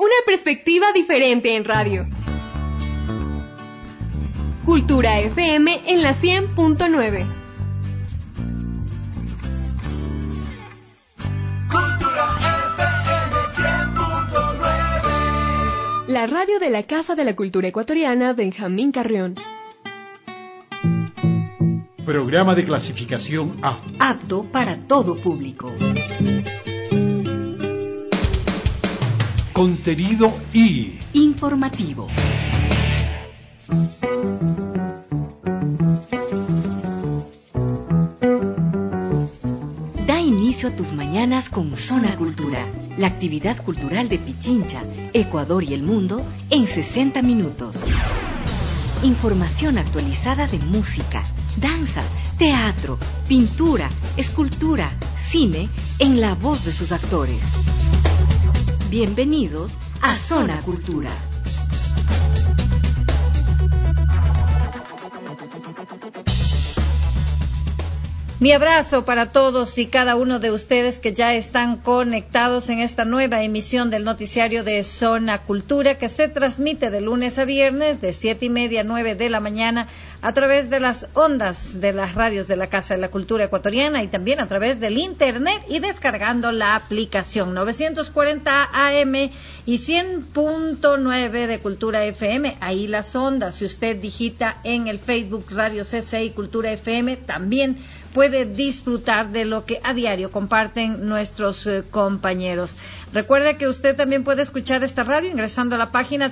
Una perspectiva diferente en radio. Cultura FM en la 100.9. Cultura FM 100.9. La radio de la Casa de la Cultura Ecuatoriana Benjamín Carrión. Programa de clasificación A. Apto para todo público. Contenido I. Informativo. Da inicio a tus mañanas con Zona Cultura, la actividad cultural de Pichincha, Ecuador y el mundo en 60 minutos. Información actualizada de música, danza, teatro, pintura, escultura, cine, en la voz de sus actores. Bienvenidos a Zona Cultura. Mi abrazo para todos y cada uno de ustedes que ya están conectados en esta nueva emisión del noticiario de Zona Cultura, que se transmite de lunes a viernes de 7:30 a 9 de la mañana a través de las ondas de las radios de la Casa de la Cultura Ecuatoriana y también a través del internet y descargando la aplicación 940 AM y 100.9 de Cultura FM. Ahí las ondas. Si usted digita en el Facebook Radio CCI Cultura FM, también puede disfrutar de lo que a diario comparten nuestros compañeros. Recuerde que usted también puede escuchar esta radio ingresando a la página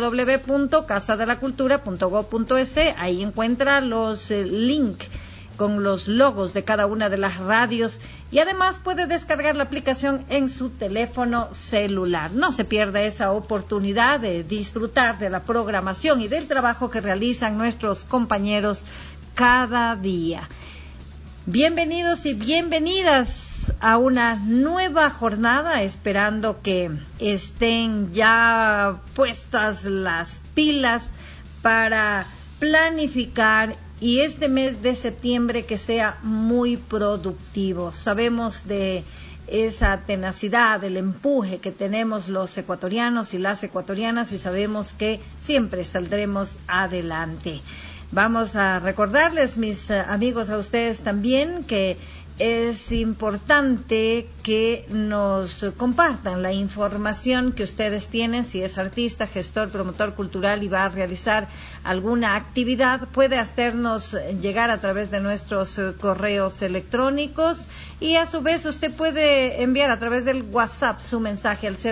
www.casadelacultura.gov.es. Ahí encuentra los links con los logos de cada una de las radios y además puede descargar la aplicación en su teléfono celular. No se pierda esa oportunidad de disfrutar de la programación y del trabajo que realizan nuestros compañeros cada día. Bienvenidos y bienvenidas a una nueva jornada, esperando que estén ya puestas las pilas para planificar y este mes de septiembre que sea muy productivo. Sabemos de esa tenacidad, el empuje que tenemos los ecuatorianos y las ecuatorianas y sabemos que siempre saldremos adelante. Vamos a recordarles, mis amigos, a ustedes también que es importante que nos compartan la información que ustedes tienen. Si es artista, gestor, promotor cultural y va a realizar alguna actividad, puede hacernos llegar a través de nuestros correos electrónicos y a su vez usted puede enviar a través del WhatsApp su mensaje al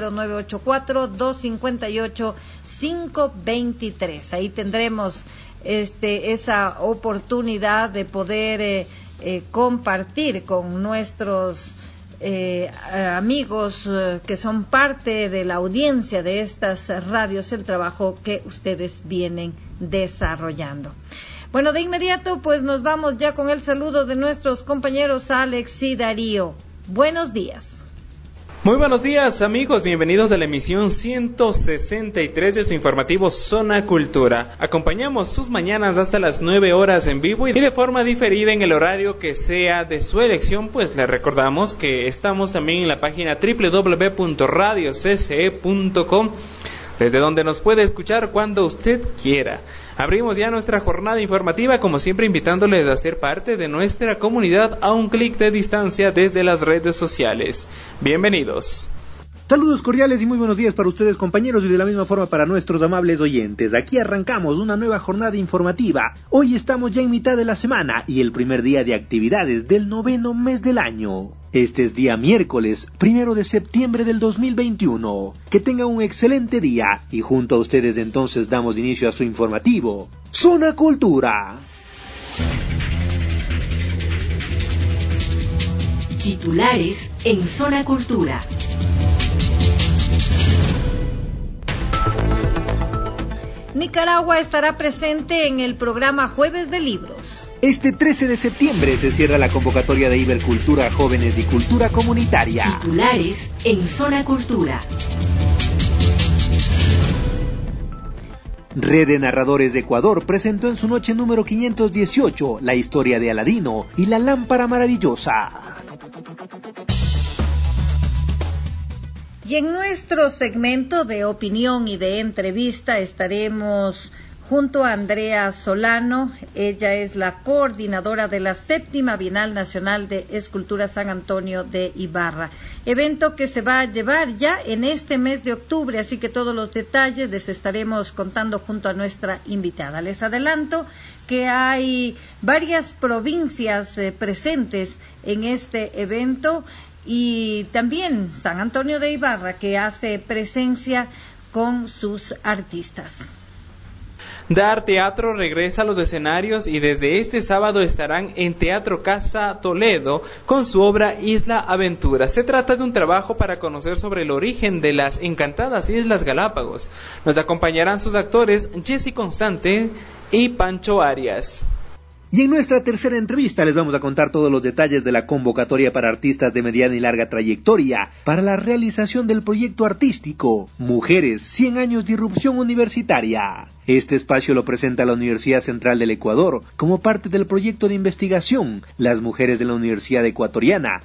0984-258-523. Ahí tendremos esa oportunidad de poder compartir con nuestros amigos que son parte de la audiencia de estas radios el trabajo que ustedes vienen desarrollando. Bueno, de inmediato pues nos vamos ya con el saludo de nuestros compañeros Alex y Darío. Buenos días. Muy buenos días, amigos, bienvenidos a la emisión 163 de su informativo Zona Cultura. Acompañamos sus mañanas hasta las 9 horas en vivo y de forma diferida en el horario que sea de su elección, pues les recordamos que estamos también en la página www.radiocce.com, desde donde nos puede escuchar cuando usted quiera. Abrimos ya nuestra jornada informativa, como siempre invitándoles a ser parte de nuestra comunidad a un clic de distancia desde las redes sociales. Bienvenidos. Saludos cordiales y muy buenos días para ustedes, compañeros, y de la misma forma para nuestros amables oyentes. Aquí arrancamos una nueva jornada informativa. Hoy estamos ya en mitad de la semana y el primer día de actividades del 9º mes del año. Este es día miércoles, 1 de septiembre del 2021. Que tengan un excelente día y junto a ustedes entonces damos inicio a su informativo Zona Cultura. Titulares en Zona Cultura. Nicaragua estará presente en el programa Jueves de Libros. Este 13 de septiembre se cierra la convocatoria de Ibercultura Jóvenes y Cultura Comunitaria. Titulares en Zona Cultura. Red de Narradores de Ecuador presentó en su noche número 518 la historia de Aladino y la lámpara maravillosa. Y en nuestro segmento de opinión y de entrevista estaremos junto a Andrea Solano. Ella es la coordinadora de la 7ª Bienal Nacional de Escultura San Antonio de Ibarra, evento que se va a llevar ya en este mes de octubre, así que todos los detalles les estaremos contando junto a nuestra invitada. Les adelanto que hay varias provincias presentes en este evento y también San Antonio de Ibarra, que hace presencia con sus artistas. Dar Teatro regresa a los escenarios y desde este sábado estarán en Teatro Casa Toledo con su obra Isla Aventura. Se trata de un trabajo para conocer sobre el origen de las encantadas Islas Galápagos. Nos acompañarán sus actores Jessy Constante y Pancho Arias. Y en nuestra tercera entrevista les vamos a contar todos los detalles de la convocatoria para artistas de mediana y larga trayectoria para la realización del proyecto artístico Mujeres 100 años de irrupción universitaria. Este espacio lo presenta la Universidad Central del Ecuador como parte del proyecto de investigación Las Mujeres de la Universidad Ecuatoriana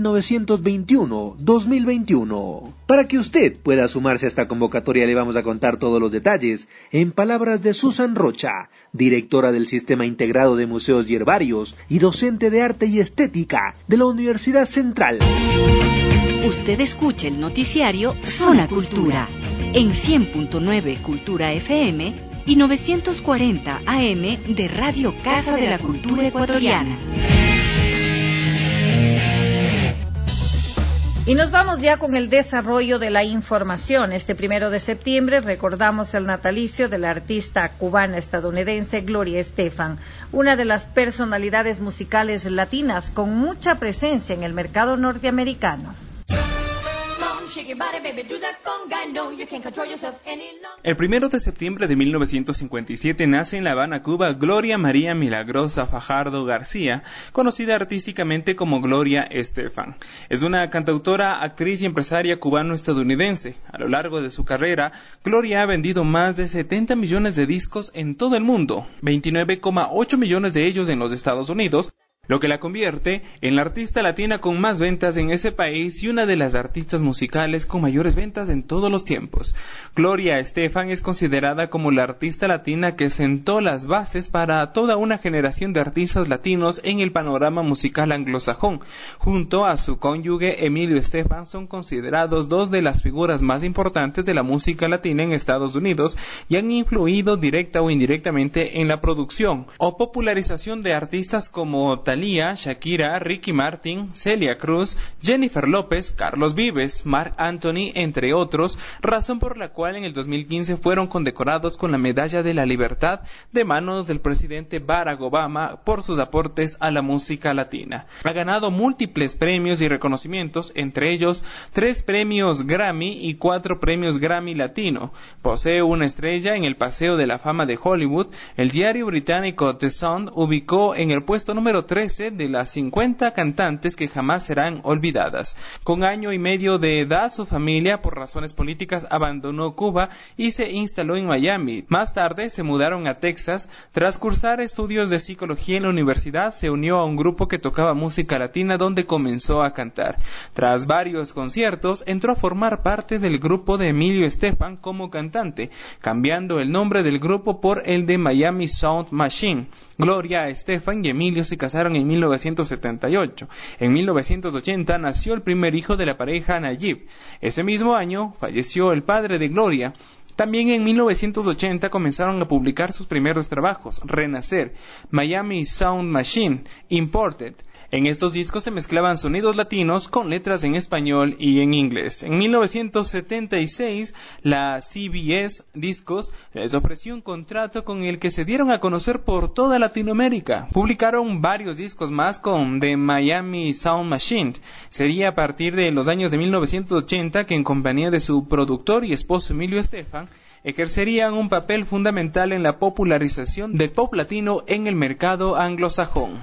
1921-2021. Para que usted pueda sumarse a esta convocatoria le vamos a contar todos los detalles en palabras de Susan Rocha, directora del Sistema Integrado de Museos y Herbarios y docente de Arte y Estética de la Universidad Central. Usted escucha el noticiario Zona Cultura en 100.9 Cultura FM y 940 AM de Radio Casa de la Cultura Ecuatoriana. Y nos vamos ya con el desarrollo de la información. Este 1 de septiembre recordamos el natalicio de la artista cubana estadounidense Gloria Estefan, una de las personalidades musicales latinas con mucha presencia en el mercado norteamericano. El 1 de septiembre de 1957 nace en La Habana, Cuba, Gloria María Milagrosa Fajardo García, conocida artísticamente como Gloria Estefan. Es una cantautora, actriz y empresaria cubano-estadounidense. A lo largo de su carrera, Gloria ha vendido más de 70 millones de discos en todo el mundo, 29,8 millones de ellos en los Estados Unidos, lo que la convierte en la artista latina con más ventas en ese país y una de las artistas musicales con mayores ventas en todos los tiempos. Gloria Estefan es considerada como la artista latina que sentó las bases para toda una generación de artistas latinos en el panorama musical anglosajón. Junto a su cónyuge Emilio Estefan son considerados dos de las figuras más importantes de la música latina en Estados Unidos y han influido directa o indirectamente en la producción o popularización de artistas como Thalía, Shakira, Ricky Martin, Celia Cruz, Jennifer López, Carlos Vives, Marc Anthony, entre otros, razón por la cual en el 2015 fueron condecorados con la Medalla de la Libertad de manos del presidente Barack Obama por sus aportes a la música latina. Ha ganado múltiples premios y reconocimientos, entre ellos 3 premios Grammy y 4 premios Grammy Latino. Posee una estrella en el Paseo de la Fama de Hollywood. El diario británico The Sun ubicó en el puesto número 13 de las 50 cantantes que jamás serán olvidadas. Con año y medio de edad, su familia, por razones políticas, abandonó Cuba y se instaló en Miami. Más tarde se mudaron a Texas. Tras cursar estudios de psicología en la universidad, se unió a un grupo que tocaba música latina donde comenzó a cantar. Tras varios conciertos, entró a formar parte del grupo de Emilio Estefan como cantante, cambiando el nombre del grupo por el de Miami Sound Machine. Gloria Estefan y Emilio se casaron en 1978. En 1980 nació el primer hijo de la pareja, Nayib. Ese mismo año falleció el padre de Gloria. También en 1980 comenzaron a publicar sus primeros trabajos: Renacer, Miami Sound Machine, Imported. En estos discos se mezclaban sonidos latinos con letras en español y en inglés. En 1976, la CBS Discos les ofreció un contrato con el que se dieron a conocer por toda Latinoamérica. Publicaron varios discos más con The Miami Sound Machine. Sería a partir de los años de 1980 que, en compañía de su productor y esposo Emilio Estefan, ejercerían un papel fundamental en la popularización del pop latino en el mercado anglosajón.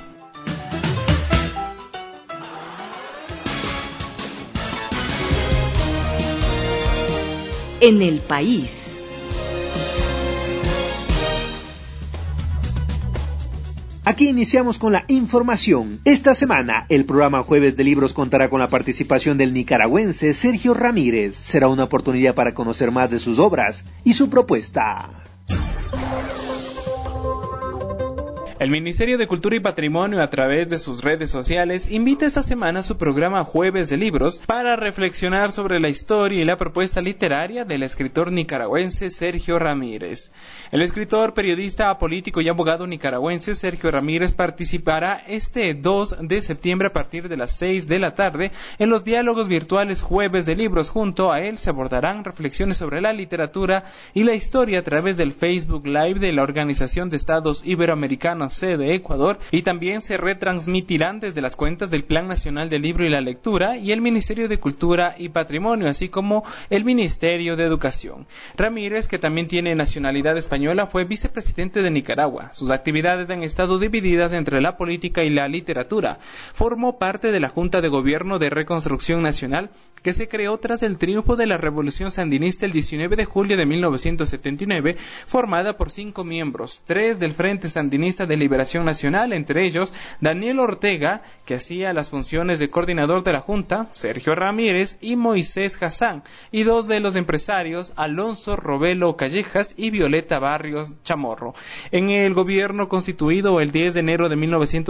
En el país. Aquí iniciamos con la información. Esta semana, el programa Jueves de Libros contará con la participación del nicaragüense Sergio Ramírez. Será una oportunidad para conocer más de sus obras y su propuesta. El Ministerio de Cultura y Patrimonio, a través de sus redes sociales, invita esta semana a su programa Jueves de Libros para reflexionar sobre la historia y la propuesta literaria del escritor nicaragüense Sergio Ramírez. El escritor, periodista, político y abogado nicaragüense Sergio Ramírez participará este 2 de septiembre a partir de las 6 de la tarde en los diálogos virtuales Jueves de Libros. Junto a él se abordarán reflexiones sobre la literatura y la historia a través del Facebook Live de la Organización de Estados Iberoamericanos de Ecuador, y también se retransmitirán desde las cuentas del Plan Nacional del Libro y la Lectura y el Ministerio de Cultura y Patrimonio, así como el Ministerio de Educación. Ramírez, que también tiene nacionalidad española, fue vicepresidente de Nicaragua. Sus actividades han estado divididas entre la política y la literatura. Formó parte de la Junta de Gobierno de Reconstrucción Nacional, que se creó tras el triunfo de la Revolución Sandinista el 19 de julio de 1979, formada por 5 miembros, 3 del Frente Sandinista de Liberación Nacional, entre ellos Daniel Ortega, que hacía las funciones de coordinador de la Junta, Sergio Ramírez y Moisés Hassan, y 2 de los empresarios, Alonso Robelo Callejas y Violeta Barrios Chamorro. En el gobierno constituido el 10 de enero de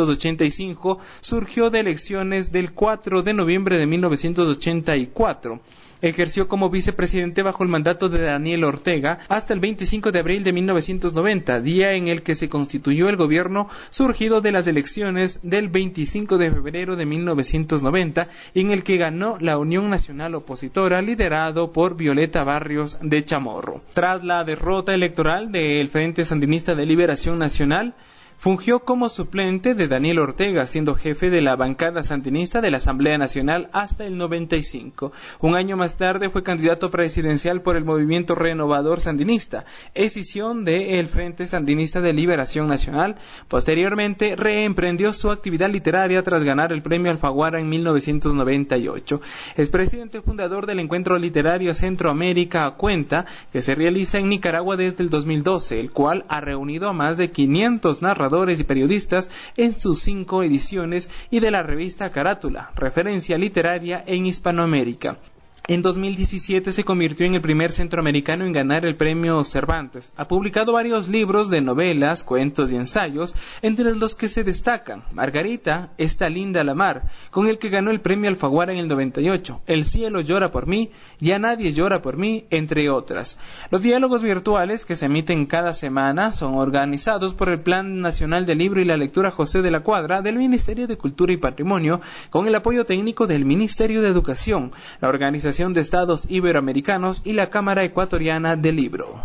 1985, surgió de elecciones del 4 de noviembre de 1984. Ejerció como vicepresidente bajo el mandato de Daniel Ortega hasta el 25 de abril de 1990, día en el que se constituyó el gobierno surgido de las elecciones del 25 de febrero de 1990, en el que ganó la Unión Nacional Opositora, liderado por Violeta Barrios de Chamorro. Tras la derrota electoral del Frente Sandinista de Liberación Nacional, fungió como suplente de Daniel Ortega, siendo jefe de la bancada sandinista de la Asamblea Nacional hasta el 95. Un año más tarde fue candidato presidencial por el Movimiento Renovador Sandinista, escisión del Frente Sandinista de Liberación Nacional. Posteriormente reemprendió su actividad literaria tras ganar el Premio Alfaguara en 1998. Es presidente fundador del Encuentro Literario Centroamérica a Cuenta, que se realiza en Nicaragua desde el 2012, el cual ha reunido a más de 500 narradores y periodistas en sus 5 ediciones, y de la revista Carátula, referencia literaria en Hispanoamérica. En 2017 se convirtió en el primer centroamericano en ganar el premio Cervantes. Ha publicado varios libros de novelas, cuentos y ensayos, entre los que se destacan Margarita, Está linda la mar, con el que ganó el premio Alfaguara en el 98, El cielo llora por mí, Ya nadie llora por mí, entre otras. Los diálogos virtuales, que se emiten cada semana, son organizados por el Plan Nacional del Libro y la Lectura José de la Cuadra del Ministerio de Cultura y Patrimonio, con el apoyo técnico del Ministerio de Educación, la Organización de Estados Iberoamericanos y la Cámara Ecuatoriana del Libro.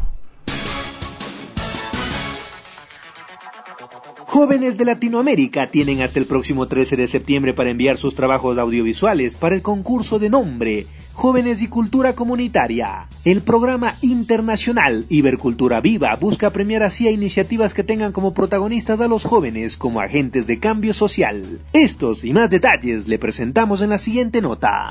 Jóvenes de Latinoamérica tienen hasta el próximo 13 de septiembre para enviar sus trabajos audiovisuales para el concurso de nombre Jóvenes y Cultura Comunitaria. El programa internacional Ibercultura Viva busca premiar así a iniciativas que tengan como protagonistas a los jóvenes como agentes de cambio social. Estos y más detalles le presentamos en la siguiente nota.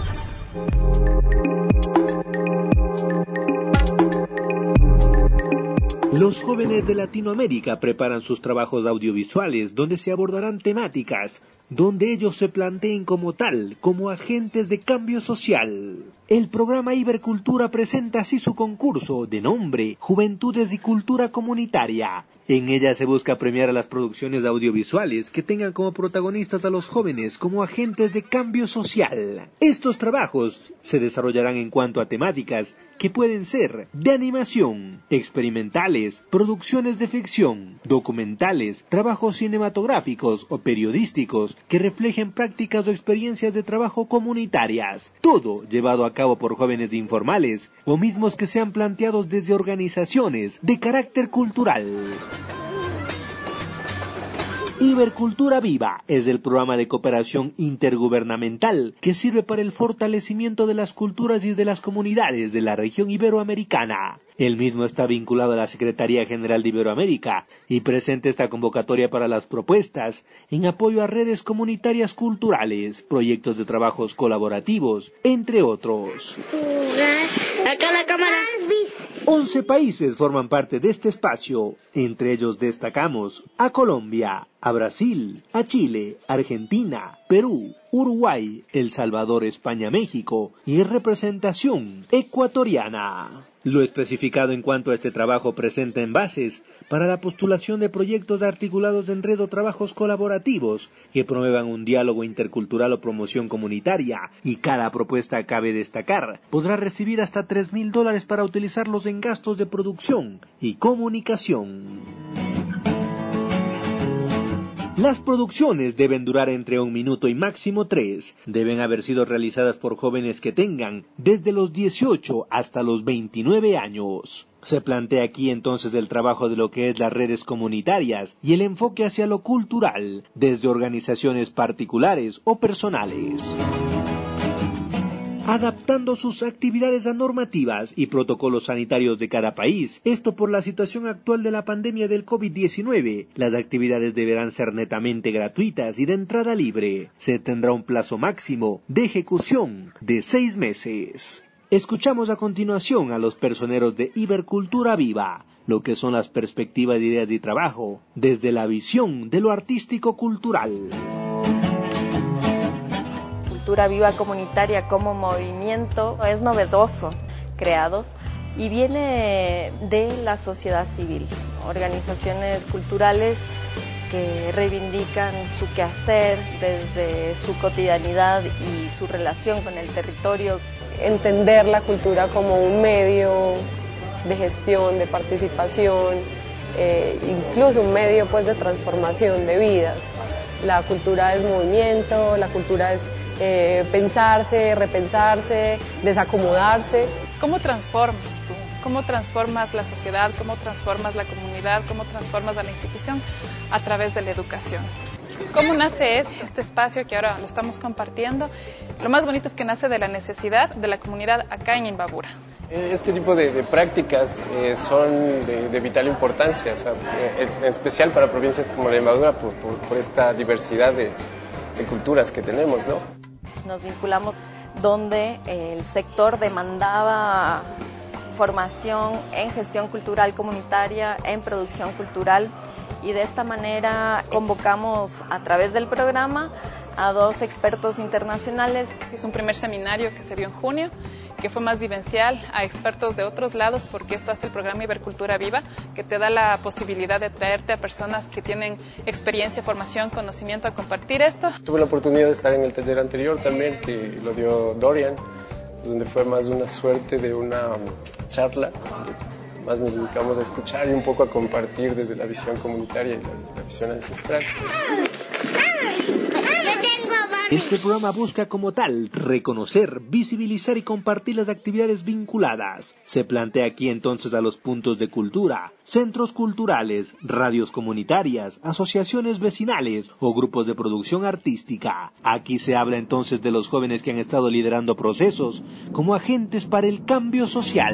Los jóvenes de Latinoamérica preparan sus trabajos audiovisuales donde se abordarán temáticas donde ellos se planteen como tal, como agentes de cambio social. El programa Ibercultura presenta así su concurso de nombre Juventudes y Cultura Comunitaria. En ella se busca premiar a las producciones audiovisuales que tengan como protagonistas a los jóvenes como agentes de cambio social. Estos trabajos se desarrollarán en cuanto a temáticas que pueden ser de animación, experimentales, producciones de ficción, documentales, trabajos cinematográficos o periodísticos que reflejen prácticas o experiencias de trabajo comunitarias. Todo llevado a cabo por jóvenes informales o mismos que sean planteados desde organizaciones de carácter cultural. Ibercultura Viva es el programa de cooperación intergubernamental que sirve para el fortalecimiento de las culturas y de las comunidades de la región iberoamericana. El mismo está vinculado a la Secretaría General de Iberoamérica y presenta esta convocatoria para las propuestas en apoyo a redes comunitarias culturales, proyectos de trabajos colaborativos, entre otros. Acá la cámara. 11 países forman parte de este espacio, entre ellos destacamos a Colombia, a Brasil, a Chile, Argentina, Perú, Uruguay, El Salvador, España, México y representación ecuatoriana. Lo especificado en cuanto a este trabajo presenta envases para la postulación de proyectos articulados de enredo, trabajos colaborativos que promuevan un diálogo intercultural o promoción comunitaria, y cada propuesta, cabe destacar, podrá recibir hasta $3,000 para utilizarlos en gastos de producción y comunicación. Las producciones deben durar entre 1 minuto y máximo 3. Deben haber sido realizadas por jóvenes que tengan desde los 18 hasta los 29 años. Se plantea aquí entonces el trabajo de lo que es las redes comunitarias y el enfoque hacia lo cultural, desde organizaciones particulares o personales, adaptando sus actividades a normativas y protocolos sanitarios de cada país. Esto por la situación actual de la pandemia del COVID-19. Las actividades deberán ser netamente gratuitas y de entrada libre. Se tendrá un plazo máximo de ejecución de 6 meses. Escuchamos a continuación a los personeros de Ibercultura Viva, lo que son las perspectivas de ideas de trabajo desde la visión de lo artístico-cultural. Cultura Viva comunitaria como movimiento es novedoso, creado, y viene de la sociedad civil, organizaciones culturales que reivindican su quehacer desde su cotidianidad y su relación con el territorio. Entender la cultura como un medio de gestión, de participación, incluso un medio pues de transformación de vidas. La cultura es movimiento, la cultura es pensarse, repensarse, desacomodarse. ¿Cómo transformas tú? ¿Cómo transformas la sociedad? ¿Cómo transformas la comunidad? ¿Cómo transformas a la institución? A través de la educación. ¿Cómo nace este espacio que ahora lo estamos compartiendo? Lo más bonito es que nace de la necesidad de la comunidad acá en Imbabura. Este tipo de prácticas son de vital importancia, o sea, en especial para provincias como la Imbabura por esta diversidad de culturas que tenemos, ¿no? Nos vinculamos donde el sector demandaba formación en gestión cultural comunitaria, en producción cultural, y de esta manera convocamos a través del programa a 2 expertos internacionales. Es un primer seminario que se dio en junio, que fue más vivencial, a expertos de otros lados, porque esto hace el programa Ibercultura Viva, que te da la posibilidad de traerte a personas que tienen experiencia, formación, conocimiento a compartir esto. Tuve la oportunidad de estar en el taller anterior también, que lo dio Dorian, donde fue más una suerte de una charla, que más nos dedicamos a escuchar y un poco a compartir desde la visión comunitaria y la visión ancestral. Este programa busca como tal reconocer, visibilizar y compartir las actividades vinculadas. Se plantea aquí entonces a los puntos de cultura, centros culturales, radios comunitarias, asociaciones vecinales o grupos de producción artística. Aquí se habla entonces de los jóvenes que han estado liderando procesos como agentes para el cambio social.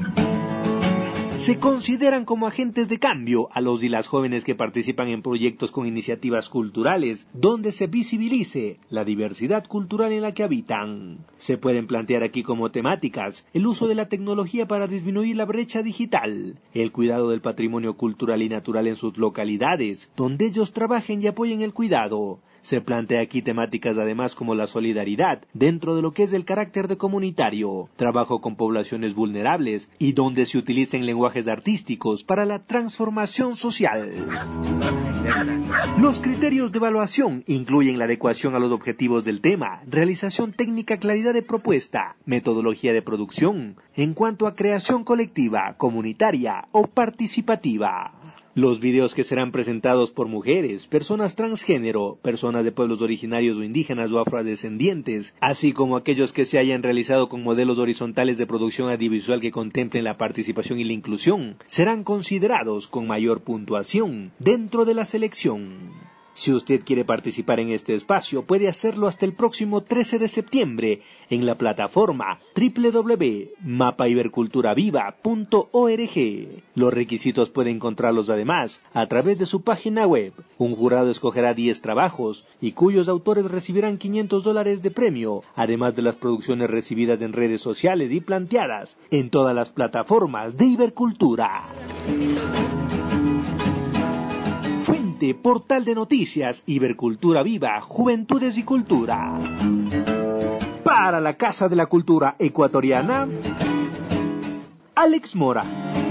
Se consideran como agentes de cambio a los y las jóvenes que participan en proyectos con iniciativas culturales donde se visibilice la diversidad cultural en la que habitan. Se pueden plantear aquí como temáticas el uso de la tecnología para disminuir la brecha digital, el cuidado del patrimonio cultural y natural en sus localidades, donde ellos trabajen y apoyen el cuidado. Se plantea aquí temáticas además como la solidaridad dentro de lo que es el carácter de comunitario, trabajo con poblaciones vulnerables y donde se utilicen lenguajes artísticos para la transformación social. Los criterios de evaluación incluyen la adecuación a los objetivos del tema, realización técnica, claridad de propuesta, metodología de producción, en cuanto a creación colectiva, comunitaria o participativa. Los videos que serán presentados por mujeres, personas transgénero, personas de pueblos originarios o indígenas o afrodescendientes, así como aquellos que se hayan realizado con modelos horizontales de producción audiovisual que contemplen la participación y la inclusión, serán considerados con mayor puntuación dentro de la selección. Si usted quiere participar en este espacio, puede hacerlo hasta el próximo 13 de septiembre en la plataforma www.mapaiberculturaviva.org. Los requisitos puede encontrarlos además a través de su página web. Un jurado escogerá 10 trabajos y cuyos autores recibirán $500 de premio, además de las producciones recibidas en redes sociales y planteadas en todas las plataformas de Ibercultura. transmite Portal de Noticias, Ibercultura Viva, Juventudes y Cultura. Para la Casa de la Cultura Ecuatoriana, Alex Mora.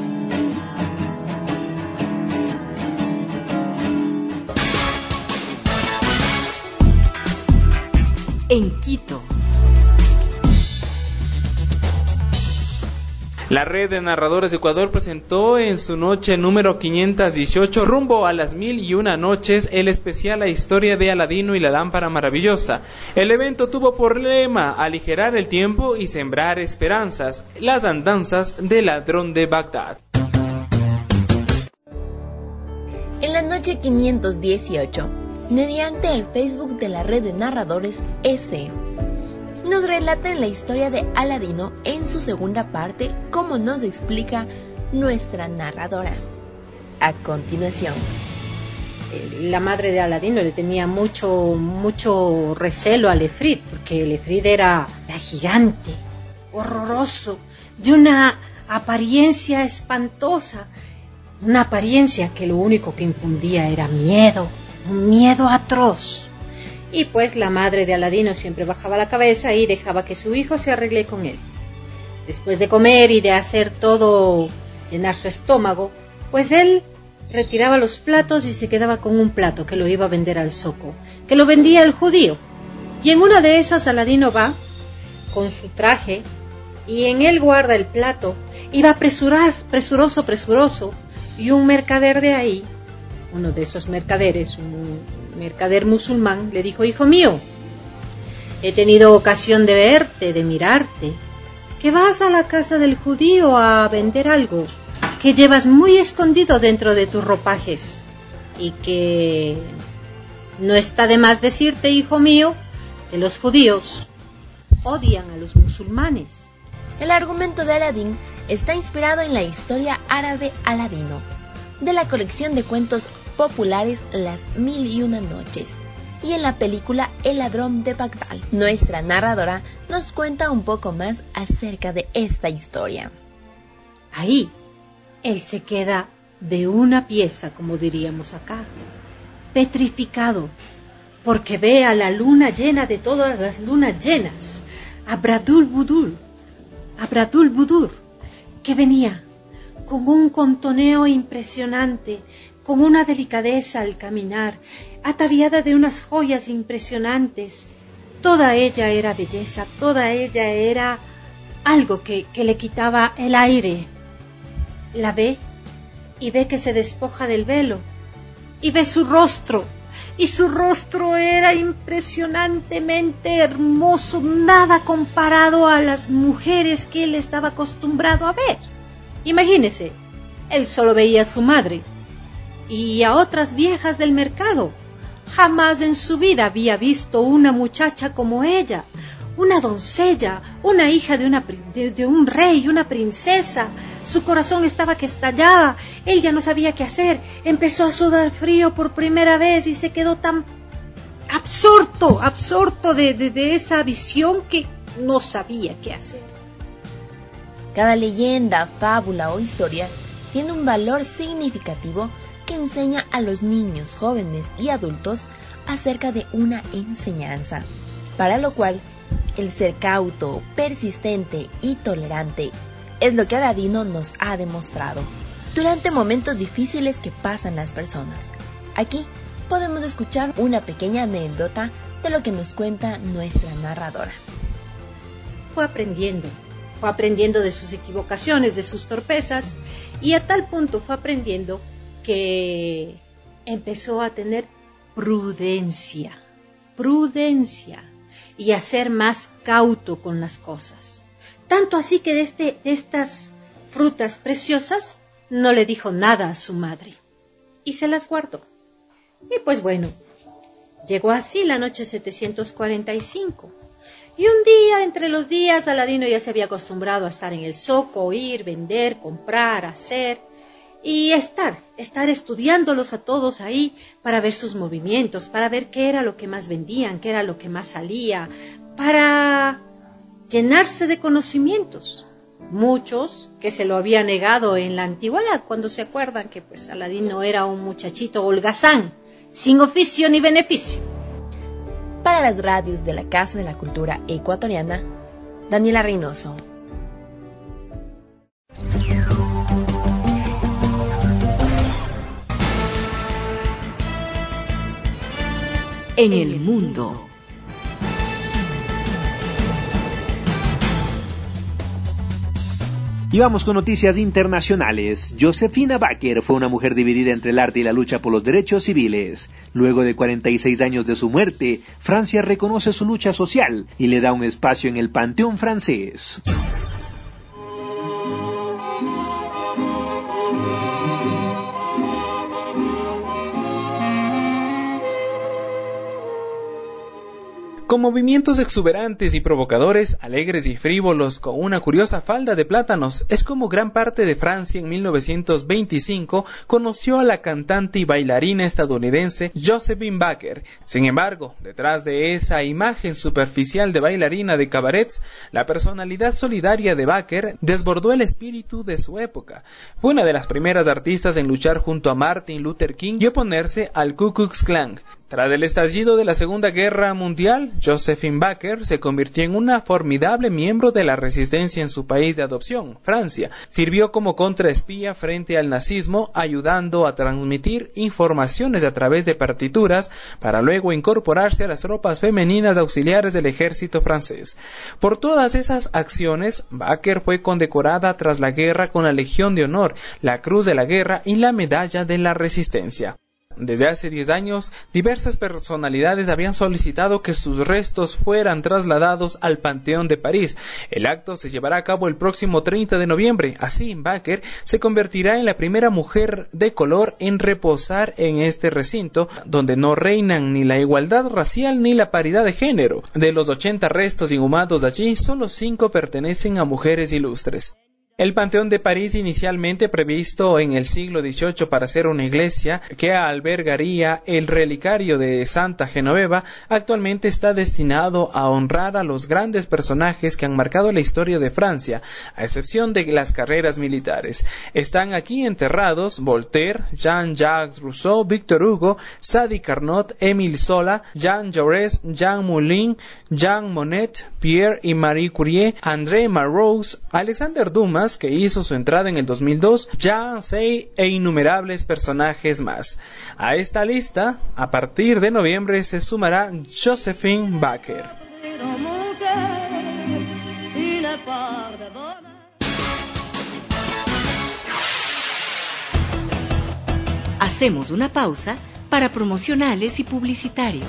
En Quito. La Red de Narradores de Ecuador presentó en su noche número 518, rumbo a las 1001 noches, el especial La historia de Aladino y la lámpara maravillosa. El evento tuvo por lema aligerar el tiempo y sembrar esperanzas, las andanzas del ladrón de Bagdad. En la noche 518, mediante el Facebook de la Red de Narradores S, nos relatan la historia de Aladino en su segunda parte, como nos explica nuestra narradora. A continuación. La madre de Aladino le tenía mucho recelo al Efrit, porque el Efrit era gigante, horroroso, de una apariencia espantosa, una apariencia que lo único que infundía era miedo, un miedo atroz. Y pues la madre de Aladino siempre bajaba la cabeza y dejaba que su hijo se arregle con él. Después de comer y de hacer todo, llenar su estómago, pues él retiraba los platos y se quedaba con un plato que lo iba a vender al zoco, que lo vendía el judío. Y en una de esas Aladino va con su traje y en él guarda el plato y va presuroso, y un mercader de ahí, uno de esos mercaderes, un mercader musulmán, le dijo: hijo mío, he tenido ocasión de verte, de mirarte, que vas a la casa del judío a vender algo que llevas muy escondido dentro de tus ropajes, y que no está de más decirte, hijo mío, que los judíos odian a los musulmanes. El argumento de Aladín está inspirado en la historia árabe Aladino, de la colección de cuentos populares Las 1001 Noches, y en la película El ladrón de Bagdad. Nuestra narradora nos cuenta un poco más acerca de esta historia. Ahí, él se queda de una pieza, como diríamos acá, petrificado, porque ve a la luna llena de todas las lunas llenas, a Bradul Budur, que venía con un contoneo impresionante, con una delicadeza al caminar, ataviada de unas joyas impresionantes. Toda ella era belleza, toda ella era algo que le quitaba el aire. La ve y ve que se despoja del velo y ve su rostro, y su rostro era impresionantemente hermoso, nada comparado a las mujeres que él estaba acostumbrado a ver. Imagínese, él solo veía a su madre y a otras viejas del mercado. Jamás en su vida había visto una muchacha como ella, una doncella, una hija de un rey, una princesa. Su corazón estaba que estallaba, él ya no sabía qué hacer, empezó a sudar frío por primera vez y se quedó tan absorto de esa visión que no sabía qué hacer. Cada leyenda, fábula o historia tiene un valor significativo que enseña a los niños, jóvenes y adultos acerca de una enseñanza, para lo cual el ser cauto, persistente y tolerante es lo que Aladino nos ha demostrado durante momentos difíciles que pasan las personas. Aquí podemos escuchar una pequeña anécdota de lo que nos cuenta nuestra narradora. Fue aprendiendo de sus equivocaciones, de sus torpezas, y a tal punto fue aprendiendo que empezó a tener prudencia y a ser más cauto con las cosas. Tanto así que de estas frutas preciosas no le dijo nada a su madre y se las guardó. Y pues bueno, llegó así la noche 745. Y un día, entre los días, Aladino ya se había acostumbrado a estar en el zoco, ir, vender, comprar, hacer y estar estudiándolos a todos ahí para ver sus movimientos, para ver qué era lo que más vendían, qué era lo que más salía, para llenarse de conocimientos. Muchos que se lo había negado en la antigüedad, cuando se acuerdan que pues Aladino era un muchachito holgazán, sin oficio ni beneficio. Para las radios de la Casa de la Cultura Ecuatoriana, Daniela Reynoso. En el mundo. Y vamos con noticias internacionales. Josefina Baker fue una mujer dividida entre el arte y la lucha por los derechos civiles. Luego de 46 años de su muerte, Francia reconoce su lucha social y le da un espacio en el Panteón francés. Con movimientos exuberantes y provocadores, alegres y frívolos, con una curiosa falda de plátanos, es como gran parte de Francia en 1925 conoció a la cantante y bailarina estadounidense Josephine Baker. Sin embargo, detrás de esa imagen superficial de bailarina de cabarets, la personalidad solidaria de Baker desbordó el espíritu de su época. Fue una de las primeras artistas en luchar junto a Martin Luther King y oponerse al Ku Klux Klan. Tras el estallido de la Segunda Guerra Mundial, Josephine Baker se convirtió en una formidable miembro de la resistencia en su país de adopción, Francia. Sirvió como contraespía frente al nazismo, ayudando a transmitir informaciones a través de partituras para luego incorporarse a las tropas femeninas auxiliares del ejército francés. Por todas esas acciones, Baker fue condecorada tras la guerra con la Legión de Honor, la Cruz de la Guerra y la Medalla de la Resistencia. Desde hace 10 años, diversas personalidades habían solicitado que sus restos fueran trasladados al Panteón de París. El acto se llevará a cabo el próximo 30 de noviembre. Así, Baker se convertirá en la primera mujer de color en reposar en este recinto, donde no reinan ni la igualdad racial ni la paridad de género. De los 80 restos inhumados allí, solo 5 pertenecen a mujeres ilustres. El Panteón de París, inicialmente previsto en el siglo XVIII para ser una iglesia que albergaría el relicario de Santa Genoveva, actualmente está destinado a honrar a los grandes personajes que han marcado la historia de Francia, a excepción de las carreras militares. Están aquí enterrados Voltaire, Jean-Jacques Rousseau, Victor Hugo, Sadi Carnot, Émile Zola, Jean Jaurès, Jean Moulin, Jean Monnet, Pierre y Marie Curie, André Malraux, Alexander Dumas, que hizo su entrada en el 2002, Jean Say e innumerables personajes más. A esta lista, a partir de noviembre, se sumará Josephine Baker. Hacemos una pausa para promocionales y publicitarios.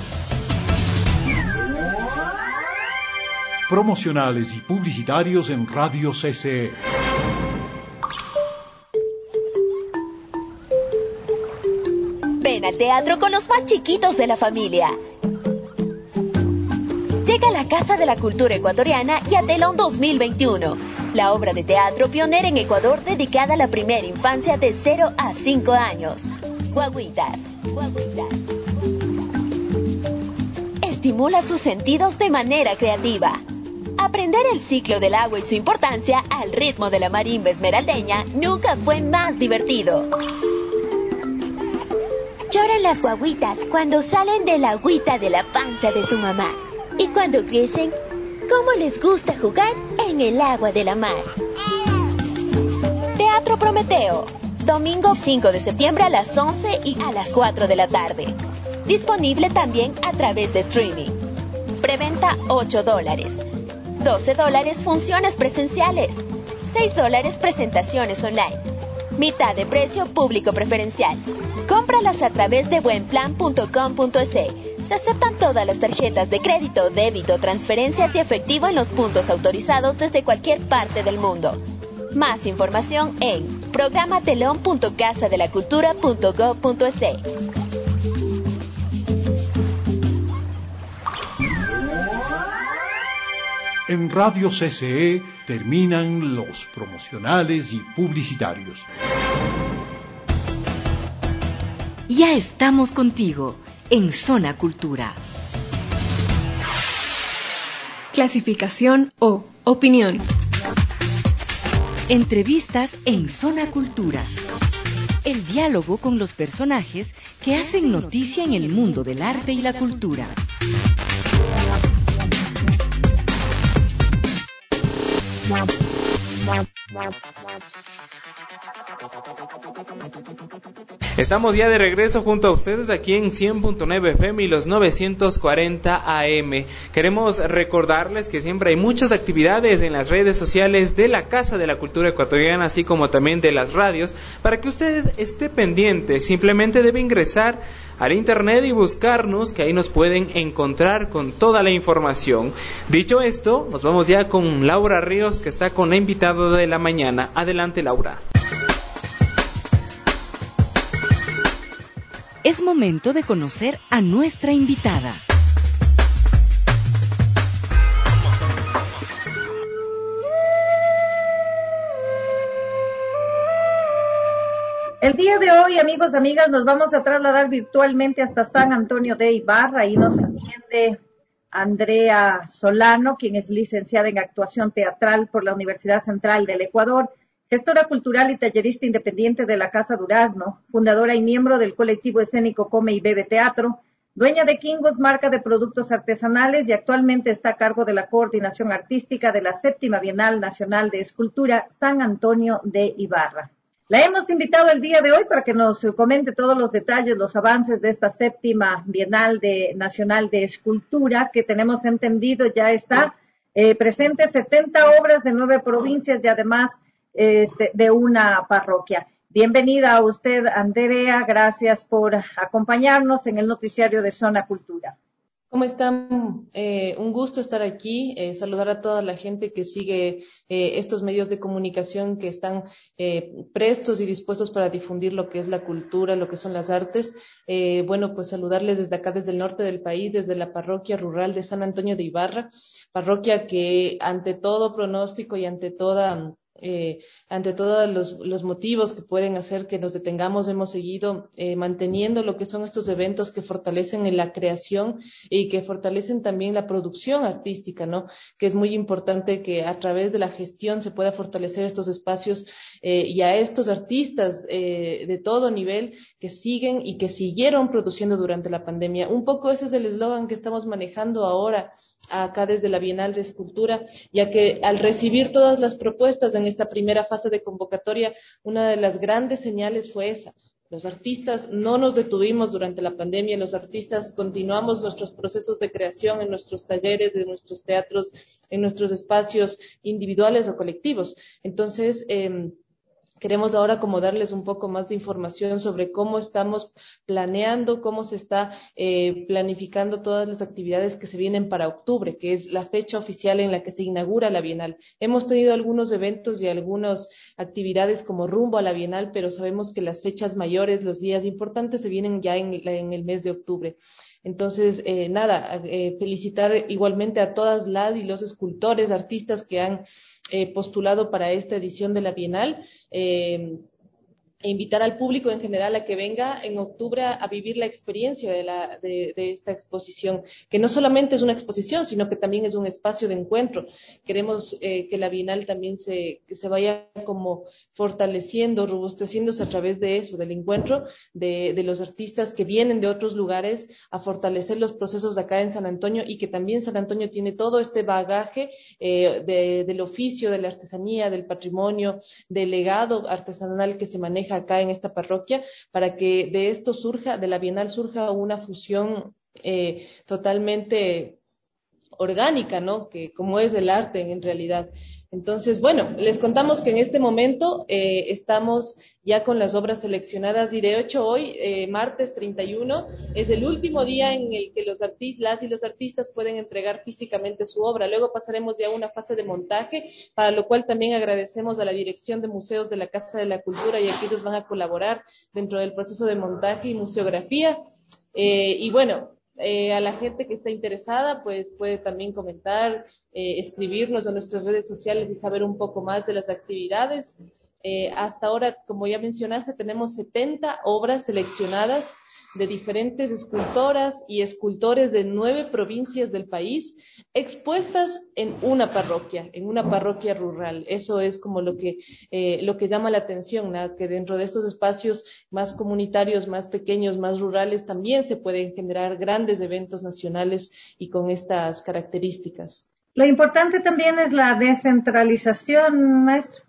Promocionales y publicitarios en Radio CCE. Ven al teatro con los más chiquitos de la familia. Llega a la Casa de la Cultura Ecuatoriana y Atelón 2021, la obra de teatro pionera en Ecuador dedicada a la primera infancia de 0 a 5 años. Guaguitas. Estimula sus sentidos de manera creativa. Aprender el ciclo del agua y su importancia al ritmo de la marimba esmeraldeña nunca fue más divertido. Lloran las guaguitas cuando salen de la agüita de la panza de su mamá. Y cuando crecen, ¿cómo les gusta jugar en el agua de la mar? Teatro Prometeo, domingo 5 de septiembre a las 11 y a las 4 de la tarde. Disponible también a través de streaming. Preventa $8. $12 funciones presenciales. $6 presentaciones online. Mitad de precio público preferencial. Cómpralas a través de buenplan.com.es. Se aceptan todas las tarjetas de crédito, débito, transferencias y efectivo en los puntos autorizados desde cualquier parte del mundo. Más información en programatelón.casadelacultura.gov.es. En Radio CCE terminan los promocionales y publicitarios. Ya estamos contigo en Zona Cultura. Clasificación O. Opinión. Entrevistas en Zona Cultura. El diálogo con los personajes que hacen noticia en el mundo del arte y la cultura. Estamos ya de regreso junto a ustedes aquí en 100.9 FM y los 940 AM. Queremos recordarles que siempre hay muchas actividades en las redes sociales de la Casa de la Cultura Ecuatoriana, así como también de las radios, para que usted esté pendiente. Simplemente debe ingresar al internet y buscarnos, que ahí nos pueden encontrar con toda la información. Dicho esto, nos vamos ya con Laura Ríos, que está con la invitada de la mañana. Adelante, Laura. Es momento de conocer a nuestra invitada. El día de hoy, amigos, amigas, nos vamos a trasladar virtualmente hasta San Antonio de Ibarra. Ahí nos atiende Andrea Solano, quien es licenciada en actuación teatral por la Universidad Central del Ecuador, gestora cultural y tallerista independiente de la Casa Durazno, fundadora y miembro del colectivo escénico Come y Bebe Teatro, dueña de Kingos, marca de productos artesanales, y actualmente está a cargo de la coordinación artística de la 7ª Bienal Nacional de Escultura San Antonio de Ibarra. La hemos invitado el día de hoy para que nos comente todos los detalles, los avances de esta 7ª Bienal Nacional de Escultura, que tenemos entendido ya está presente 70 obras de 9 provincias y además de una parroquia. Bienvenida a usted, Andrea, gracias por acompañarnos en el noticiario de Zona Cultura. ¿Cómo están? Un gusto estar aquí, saludar a toda la gente que sigue estos medios de comunicación que están prestos y dispuestos para difundir lo que es la cultura, lo que son las artes. Bueno, pues saludarles desde acá, desde el norte del país, desde la parroquia rural de San Antonio de Ibarra, parroquia que ante todo pronóstico y ante todos los motivos que pueden hacer que nos detengamos, hemos seguido manteniendo lo que son estos eventos que fortalecen en la creación y que fortalecen también la producción artística, ¿no? Que es muy importante que a través de la gestión se pueda fortalecer estos espacios y a estos artistas de todo nivel que siguen y que siguieron produciendo durante la pandemia. Un poco ese es el eslogan que estamos manejando ahora acá desde la Bienal de Escultura, ya que al recibir todas las propuestas en esta primera fase de convocatoria, una de las grandes señales fue esa. Los artistas no nos detuvimos durante la pandemia, los artistas continuamos nuestros procesos de creación en nuestros talleres, en nuestros teatros, en nuestros espacios individuales o colectivos. Entonces, queremos ahora como darles un poco más de información sobre cómo estamos planeando, cómo se está planificando todas las actividades que se vienen para octubre, que es la fecha oficial en la que se inaugura la Bienal. Hemos tenido algunos eventos y algunas actividades como rumbo a la Bienal, pero sabemos que las fechas mayores, los días importantes se vienen ya en el mes de octubre. Entonces, felicitar igualmente a todas las y los escultores, artistas que han postulado para esta edición de la Bienal, e invitar al público en general a que venga en octubre a vivir la experiencia de esta exposición, que no solamente es una exposición, sino que también es un espacio de encuentro. Queremos que la Bienal también que se vaya como fortaleciendo, robusteciéndose a través de eso, del encuentro de los artistas que vienen de otros lugares a fortalecer los procesos de acá en San Antonio, y que también San Antonio tiene todo este bagaje del oficio, de la artesanía, del patrimonio, del legado artesanal que se maneja acá en esta parroquia, para que de esto surja, de la Bienal surja una fusión totalmente orgánica, ¿no? Que como es el arte en realidad. Entonces, bueno, les contamos que en este momento estamos ya con las obras seleccionadas, y de hecho hoy, martes 31, es el último día en el que las y los artistas pueden entregar físicamente su obra. Luego pasaremos ya a una fase de montaje, para lo cual también agradecemos a la Dirección de Museos de la Casa de la Cultura, y aquí ellos van a colaborar dentro del proceso de montaje y museografía. Y bueno, a la gente que está interesada, pues puede también comentar, escribirnos a nuestras redes sociales y saber un poco más de las actividades. Hasta ahora, como ya mencionaste, tenemos 70 obras seleccionadas de diferentes escultoras y escultores de 9 provincias del país expuestas en una parroquia rural. Eso es como lo que llama la atención, ¿no? Que dentro de estos espacios más comunitarios, más pequeños, más rurales, también se pueden generar grandes eventos nacionales y con estas características. Lo importante también es la descentralización, maestro.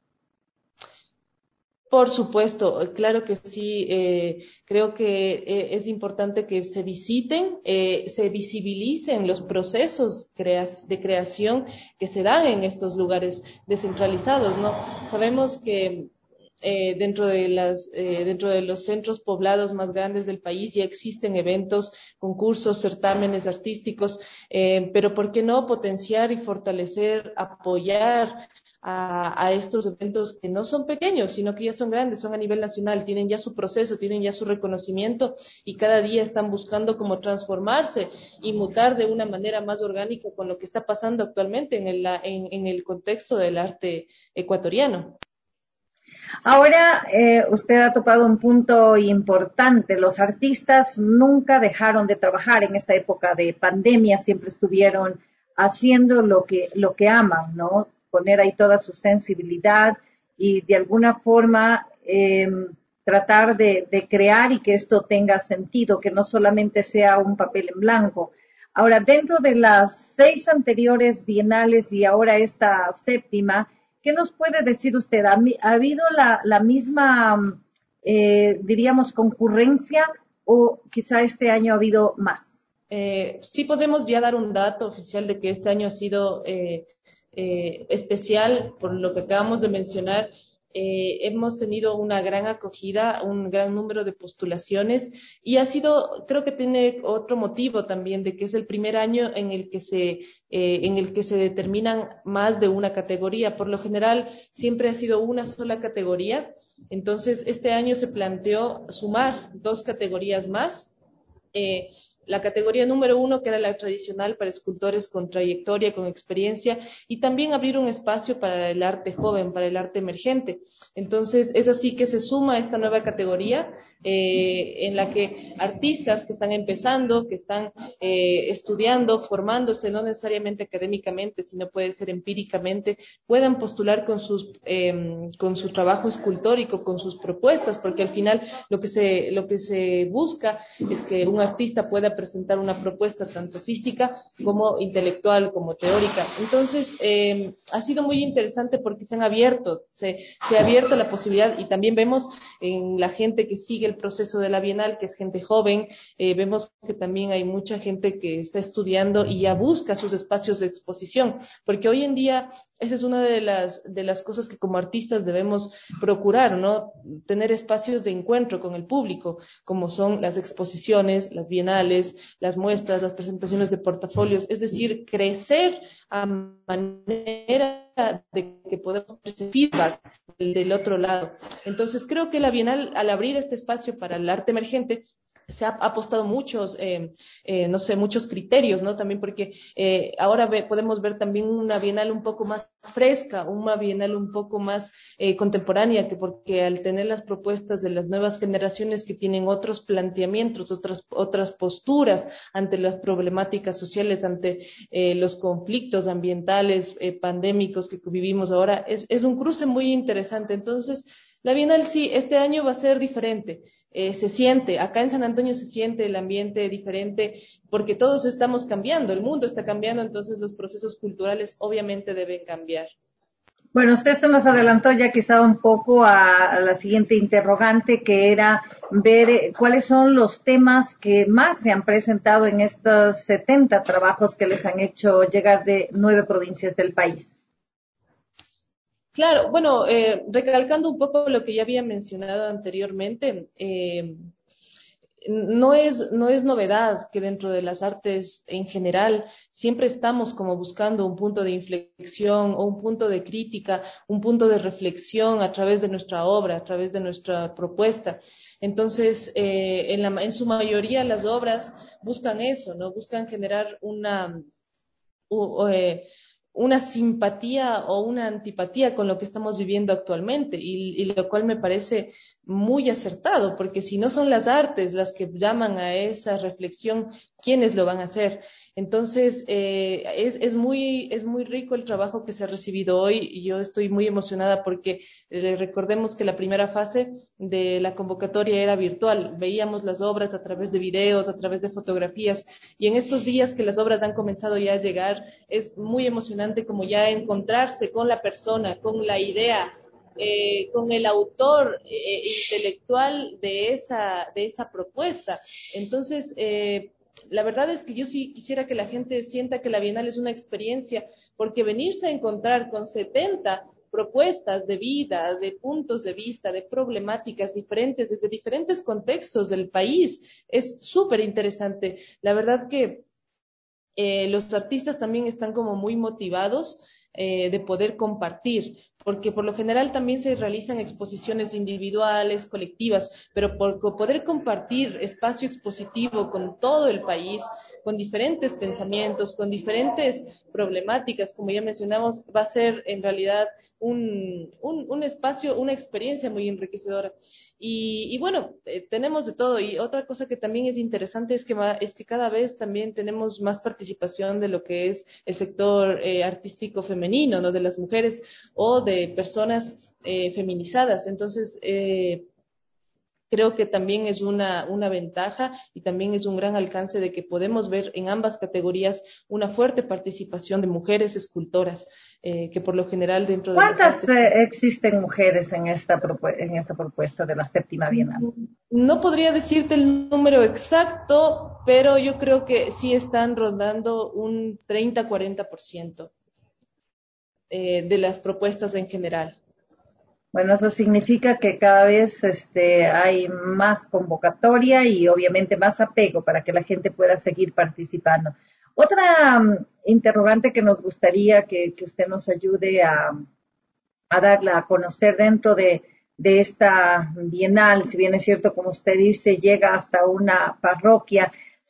Por supuesto, claro que sí. Creo que es importante que se visiten, se visibilicen los procesos de creación que se dan en estos lugares descentralizados, ¿no? Sabemos que dentro de los centros poblados más grandes del país ya existen eventos, concursos, certámenes artísticos, pero ¿por qué no potenciar y fortalecer, apoyar a estos eventos que no son pequeños, sino que ya son grandes, son a nivel nacional, tienen ya su proceso, tienen ya su reconocimiento y cada día están buscando cómo transformarse y mutar de una manera más orgánica con lo que está pasando actualmente en el contexto del arte ecuatoriano? Ahora, usted ha tocado un punto importante. Los artistas nunca dejaron de trabajar en esta época de pandemia, siempre estuvieron haciendo lo que aman, ¿no? Poner ahí toda su sensibilidad y de alguna forma tratar de crear y que esto tenga sentido, que no solamente sea un papel en blanco. Ahora, dentro de las 6 anteriores bienales y ahora esta 7ª, ¿qué nos puede decir usted? ¿Ha habido la misma, diríamos, concurrencia o quizá este año ha habido más? Sí podemos ya dar un dato oficial de que este año ha sido especial por lo que acabamos de mencionar. Hemos tenido una gran acogida, un gran número de postulaciones y ha sido, creo que tiene otro motivo también de que es el primer año en el que se determinan más de una categoría. Por lo general siempre ha sido una sola categoría, entonces este año se planteó sumar 2 categorías más. La categoría número 1, que era la tradicional para escultores con trayectoria, con experiencia, y también abrir un espacio para el arte joven, para el arte emergente. Entonces, es así que se suma esta nueva categoría en la que artistas que están empezando, que están estudiando, formándose, no necesariamente académicamente, sino puede ser empíricamente, puedan postular con su trabajo escultórico, con sus propuestas, porque al final lo que se busca es que un artista pueda presentar una propuesta tanto física como intelectual, como teórica. Entonces, ha sido muy interesante porque se ha abierto la posibilidad y también vemos en la gente que sigue el proceso de la Bienal, que es gente joven, vemos que también hay mucha gente que está estudiando y ya busca sus espacios de exposición, porque hoy en día esa es una de las cosas que como artistas debemos procurar, ¿no? Tener espacios de encuentro con el público, como son las exposiciones, las bienales, las muestras, las presentaciones de portafolios, es decir, crecer a manera de que podamos recibir feedback del otro lado. Entonces creo que la Bienal, al abrir este espacio para el arte emergente, se ha apostado muchos criterios, ¿no? También porque ahora podemos ver también una Bienal un poco más fresca, una Bienal un poco más contemporánea, porque al tener las propuestas de las nuevas generaciones que tienen otros planteamientos, otras posturas ante las problemáticas sociales, ante los conflictos ambientales, pandémicos que vivimos ahora, es un cruce muy interesante. Entonces, la Bienal sí, este año va a ser diferente. Se siente, acá en San Antonio se siente el ambiente diferente porque todos estamos cambiando, el mundo está cambiando, entonces los procesos culturales obviamente deben cambiar. Bueno, usted se nos adelantó ya quizá un poco a la siguiente interrogante, que era ver cuáles son los temas que más se han presentado en estos 70 trabajos que les han hecho llegar de 9 provincias del país. Claro, bueno, recalcando un poco lo que ya había mencionado anteriormente, no es novedad que dentro de las artes en general siempre estamos como buscando un punto de inflexión o un punto de crítica, un punto de reflexión a través de nuestra obra, a través de nuestra propuesta. Entonces, en su mayoría las obras buscan eso, ¿no? Buscan generar una simpatía o una antipatía con lo que estamos viviendo actualmente, y lo cual me parece muy acertado, porque si no son las artes las que llaman a esa reflexión, ¿quiénes lo van a hacer? Entonces, es muy rico el trabajo que se ha recibido hoy, y yo estoy muy emocionada porque recordemos que la primera fase de la convocatoria era virtual, veíamos las obras a través de videos, a través de fotografías, y en estos días que las obras han comenzado ya a llegar, es muy emocionante como ya encontrarse con la persona, con la idea, con el autor intelectual de esa propuesta. Entonces, la verdad es que yo sí quisiera que la gente sienta que la Bienal es una experiencia, porque venirse a encontrar con 70 propuestas de vida, de puntos de vista, de problemáticas diferentes, desde diferentes contextos del país, es súper interesante. La verdad que los artistas también están como muy motivados de poder compartir, porque por lo general también se realizan exposiciones individuales, colectivas, pero por poder compartir espacio expositivo con todo el país, con diferentes pensamientos, con diferentes problemáticas, como ya mencionamos, va a ser en realidad un espacio, una experiencia muy enriquecedora. Y bueno, tenemos de todo. Y otra cosa que también es interesante es que cada vez también tenemos más participación de lo que es el sector artístico femenino, ¿no? De las mujeres o de personas feminizadas. Entonces, creo que también es una ventaja, y también es un gran alcance de que podemos ver en ambas categorías una fuerte participación de mujeres escultoras, que por lo general dentro de las ¿Cuántas artes... existen mujeres en esta propuesta de la séptima Bienal? No podría decirte el número exacto, pero yo creo que sí están rondando un 30-40% de las propuestas en general. Bueno, eso significa que cada vez hay más convocatoria y obviamente más apego para que la gente pueda seguir participando. Otra interrogante que nos gustaría que usted nos ayude a darla a conocer dentro de esta bienal, si bien es cierto, como usted dice, llega hasta una parroquia,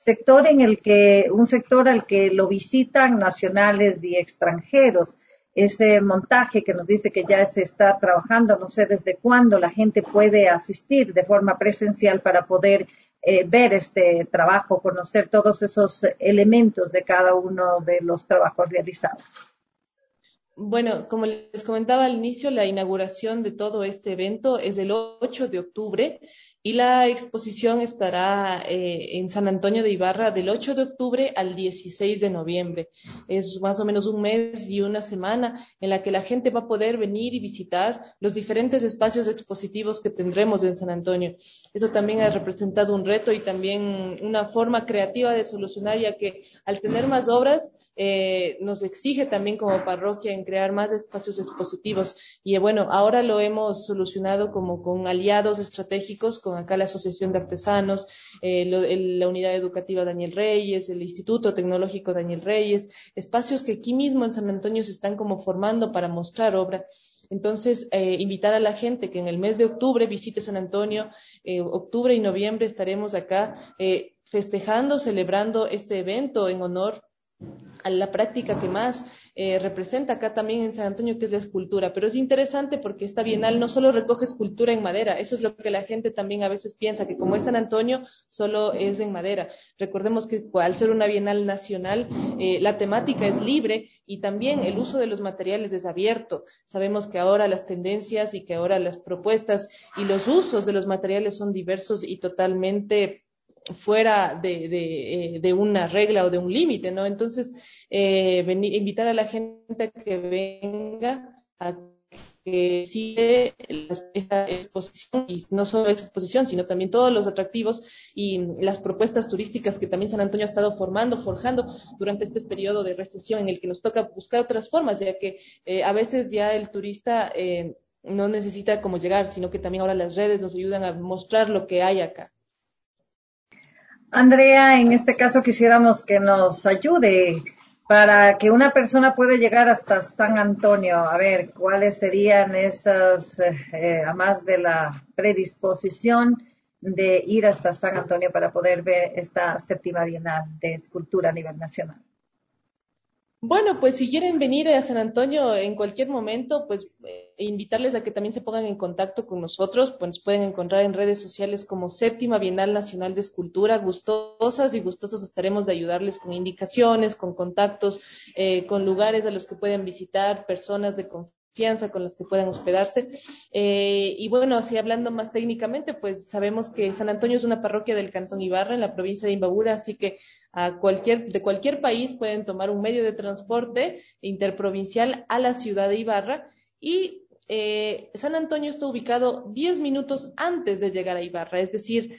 un sector al que lo visitan nacionales y extranjeros. Ese montaje que nos dice que ya se está trabajando, no sé desde cuándo la gente puede asistir de forma presencial para poder ver este trabajo, conocer todos esos elementos de cada uno de los trabajos realizados. Bueno, como les comentaba al inicio, la inauguración de todo este evento es el 8 de octubre y la exposición estará en San Antonio de Ibarra del 8 de octubre al 16 de noviembre. Es más o menos un mes y una semana en la que la gente va a poder venir y visitar los diferentes espacios expositivos que tendremos en San Antonio. Eso también ha representado un reto y también una forma creativa de solucionar, ya que al tener más obras, nos exige también como parroquia en crear más espacios expositivos, y bueno, ahora lo hemos solucionado como con aliados estratégicos, con acá la Asociación de Artesanos, la Unidad Educativa Daniel Reyes, el Instituto Tecnológico Daniel Reyes, espacios que aquí mismo en San Antonio se están como formando para mostrar obra. Entonces, invitar a la gente que en el mes de octubre visite San Antonio. Octubre y noviembre estaremos acá festejando, celebrando este evento en honor a la práctica que más representa acá también en San Antonio, que es la escultura. Pero es interesante porque esta Bienal no solo recoge escultura en madera, eso es lo que la gente también a veces piensa, que como es San Antonio, solo es en madera. Recordemos que al ser una Bienal nacional, la temática es libre y también el uso de los materiales es abierto. Sabemos que ahora las tendencias y que ahora las propuestas y los usos de los materiales son diversos y totalmente fuera de una regla o de un límite, ¿no? Entonces, invitar a la gente a que venga, a que siga esta exposición, y no solo esa exposición, sino también todos los atractivos y las propuestas turísticas que también San Antonio ha estado forjando durante este periodo de recesión, en el que nos toca buscar otras formas, ya que a veces ya el turista no necesita como llegar, sino que también ahora las redes nos ayudan a mostrar lo que hay acá. Andrea, en este caso quisiéramos que nos ayude para que una persona pueda llegar hasta San Antonio. A ver, ¿cuáles serían esas, además de la predisposición de ir hasta San Antonio para poder ver esta séptima Bienal de Escultura a nivel nacional? Bueno, pues si quieren venir a San Antonio en cualquier momento, pues invitarles a que también se pongan en contacto con nosotros, pues nos pueden encontrar en redes sociales como Séptima Bienal Nacional de Escultura. Gustosas y gustosos estaremos de ayudarles con indicaciones, con contactos, con lugares a los que pueden visitar, personas de confianza con las que puedan hospedarse. Y bueno, así hablando más técnicamente, pues sabemos que San Antonio es una parroquia del Cantón Ibarra en la provincia de Imbabura, así que de cualquier país pueden tomar un medio de transporte interprovincial a la ciudad de Ibarra y San Antonio está ubicado 10 minutos antes de llegar a Ibarra, es decir,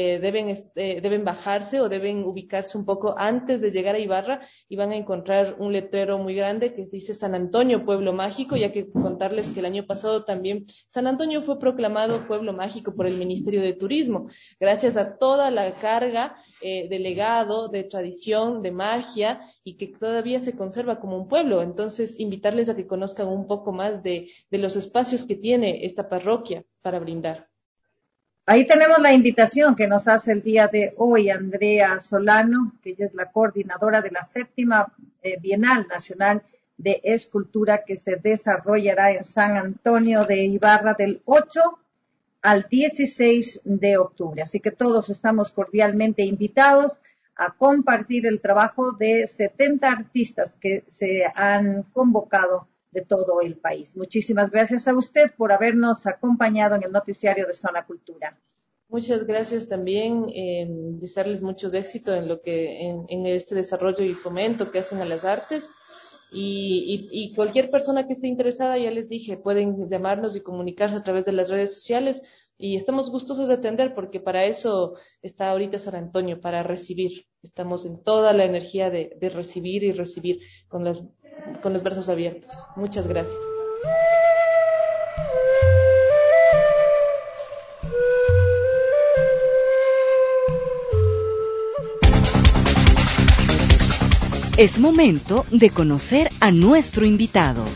deben bajarse o deben ubicarse un poco antes de llegar a Ibarra y van a encontrar un letrero muy grande que dice San Antonio, Pueblo Mágico, ya que contarles que el año pasado también San Antonio fue proclamado Pueblo Mágico por el Ministerio de Turismo, gracias a toda la carga de legado, de tradición, de magia y que todavía se conserva como un pueblo. Entonces, invitarles a que conozcan un poco más de los espacios que tiene esta parroquia para brindar. Ahí tenemos la invitación que nos hace el día de hoy Andrea Solano, que ella es la coordinadora de la séptima Bienal Nacional de Escultura que se desarrollará en San Antonio de Ibarra del 8 al 16 de octubre. Así que todos estamos cordialmente invitados a compartir el trabajo de 70 artistas que se han convocado de todo el país. Muchísimas gracias a usted por habernos acompañado en el noticiario de Zona Cultura. Muchas gracias también, desearles muchos éxitos en lo que en este desarrollo y fomento que hacen a las artes. Y cualquier persona que esté interesada, ya les dije, pueden llamarnos y comunicarse a través de las redes sociales y estamos gustosos de atender porque para eso está ahorita San Antonio, para recibir. Estamos en toda la energía de recibir y recibir con los brazos abiertos. Muchas gracias. Es momento de conocer a nuestro invitado.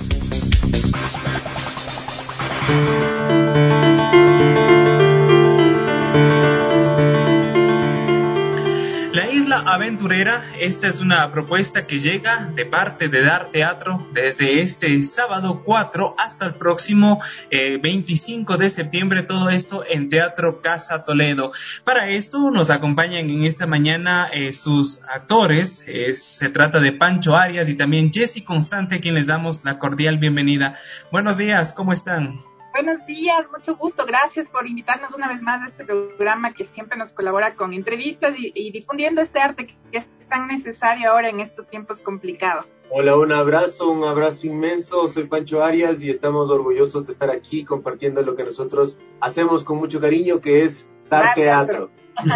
La Isla Aventurera, esta es una propuesta que llega de parte de Dar Teatro desde este sábado 4 hasta el próximo 25 de septiembre, todo esto en Teatro Casa Toledo. Para esto nos acompañan en esta mañana sus actores, se trata de Pancho Arias y también Jessy Constante, a quien les damos la cordial bienvenida. Buenos días, ¿cómo están? Buenos días, mucho gusto. Gracias por invitarnos una vez más a este programa que siempre nos colabora con entrevistas y difundiendo este arte que es tan necesario ahora en estos tiempos complicados. Hola, un abrazo inmenso. Soy Pancho Arias y estamos orgullosos de estar aquí compartiendo lo que nosotros hacemos con mucho cariño, que es dar teatro.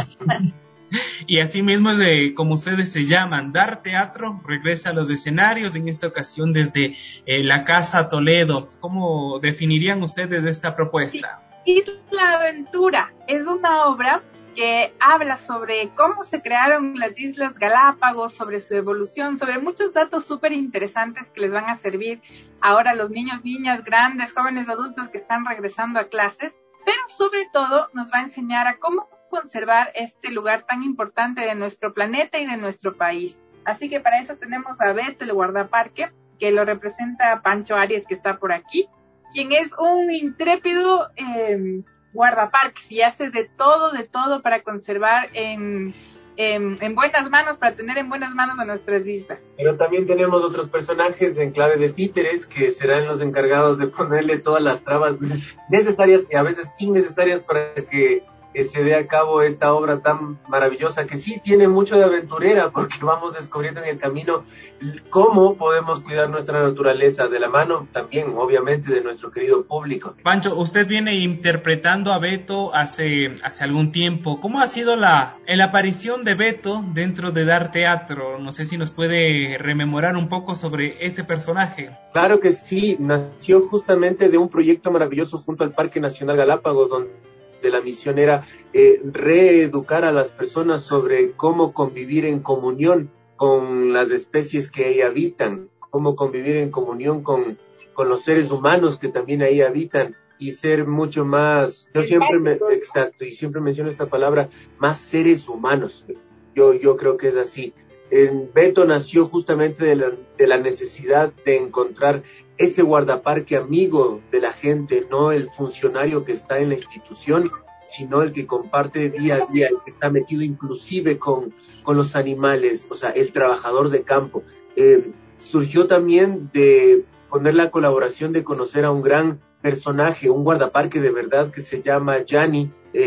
Y así mismo es como ustedes se llaman, Dar Teatro, regresa a los escenarios, en esta ocasión desde la Casa Toledo. ¿Cómo definirían ustedes esta propuesta? Isla Aventura es una obra que habla sobre cómo se crearon las Islas Galápagos, sobre su evolución, sobre muchos datos súper interesantes que les van a servir ahora a los niños, niñas, grandes, jóvenes, adultos que están regresando a clases, pero sobre todo nos va a enseñar a cómo conservar este lugar tan importante de nuestro planeta y de nuestro país. Así que para eso tenemos a Beto, el guardaparque, que lo representa Pancho Arias, que está por aquí, quien es un intrépido guardaparques y hace de todo para conservar en buenas manos, para tener en buenas manos a nuestras islas. Pero también tenemos otros personajes en clave de títeres que serán los encargados de ponerle todas las trabas necesarias y a veces innecesarias para que se dé a cabo esta obra tan maravillosa que sí tiene mucho de aventurera, porque vamos descubriendo en el camino cómo podemos cuidar nuestra naturaleza de la mano también, obviamente, de nuestro querido público. Pancho, usted viene interpretando a Beto hace algún tiempo. ¿Cómo ha sido la aparición de Beto dentro de Dar Teatro? No sé si nos puede rememorar un poco sobre este personaje. Claro que sí, nació justamente de un proyecto maravilloso junto al Parque Nacional Galápagos, donde la misión era reeducar a las personas sobre cómo convivir en comunión con las especies que ahí habitan, cómo convivir en comunión con los seres humanos que también ahí habitan y ser mucho más, siempre menciono esta palabra, más seres humanos. Yo creo que es así. Beto nació justamente de la necesidad de encontrar ese guardaparque amigo de la gente, no el funcionario que está en la institución, sino el que comparte día a día, el que está metido inclusive con los animales, o sea, el trabajador de campo. Surgió también de poner la colaboración de conocer a un gran personaje, un guardaparque de verdad que se llama Gianni,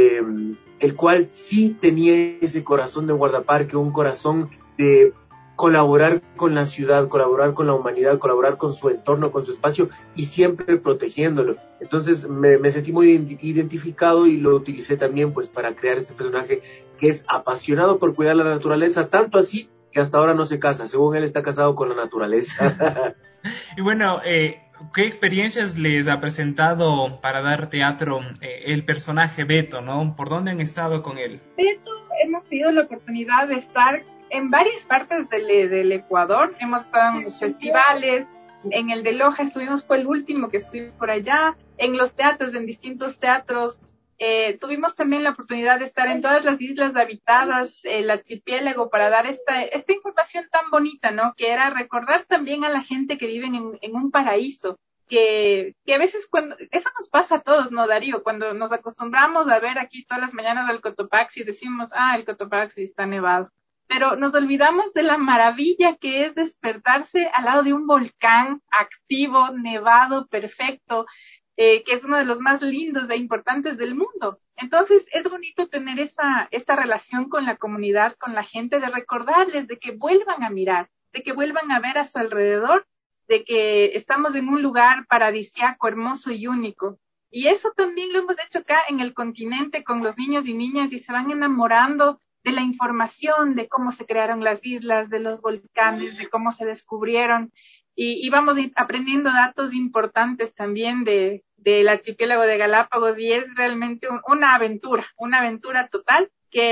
el cual sí tenía ese corazón de guardaparque, un corazón de colaborar con la ciudad, colaborar con la humanidad, colaborar con su entorno, con su espacio y siempre protegiéndolo. Entonces me sentí muy identificado y lo utilicé también pues para crear este personaje que es apasionado por cuidar la naturaleza, tanto así que hasta ahora no se casa, según él está casado con la naturaleza. Y bueno, ¿qué experiencias les ha presentado para dar teatro el personaje Beto, ¿no? ¿Por dónde han estado con él? Beto, hemos tenido la oportunidad de estar en varias partes del Ecuador. Hemos estado en los festivales, en el de Loja fue el último que estuvimos por allá, en los teatros, en distintos teatros. Tuvimos también la oportunidad de estar en todas las islas habitadas, el archipiélago, para dar esta información tan bonita, ¿no? Que era recordar también a la gente que vive en un paraíso, que a veces eso nos pasa a todos, ¿no, Darío? Cuando nos acostumbramos a ver aquí todas las mañanas al Cotopaxi, decimos, el Cotopaxi está nevado. Pero nos olvidamos de la maravilla que es despertarse al lado de un volcán activo, nevado, perfecto, que es uno de los más lindos e importantes del mundo. Entonces es bonito tener esta relación con la comunidad, con la gente, de recordarles, de que vuelvan a mirar, de que vuelvan a ver a su alrededor, de que estamos en un lugar paradisiaco, hermoso y único. Y eso también lo hemos hecho acá en el continente con los niños y niñas, y se van enamorando de la información, de cómo se crearon las islas, de los volcanes, de cómo se descubrieron, y vamos aprendiendo datos importantes también del archipiélago de Galápagos, y es realmente una aventura total,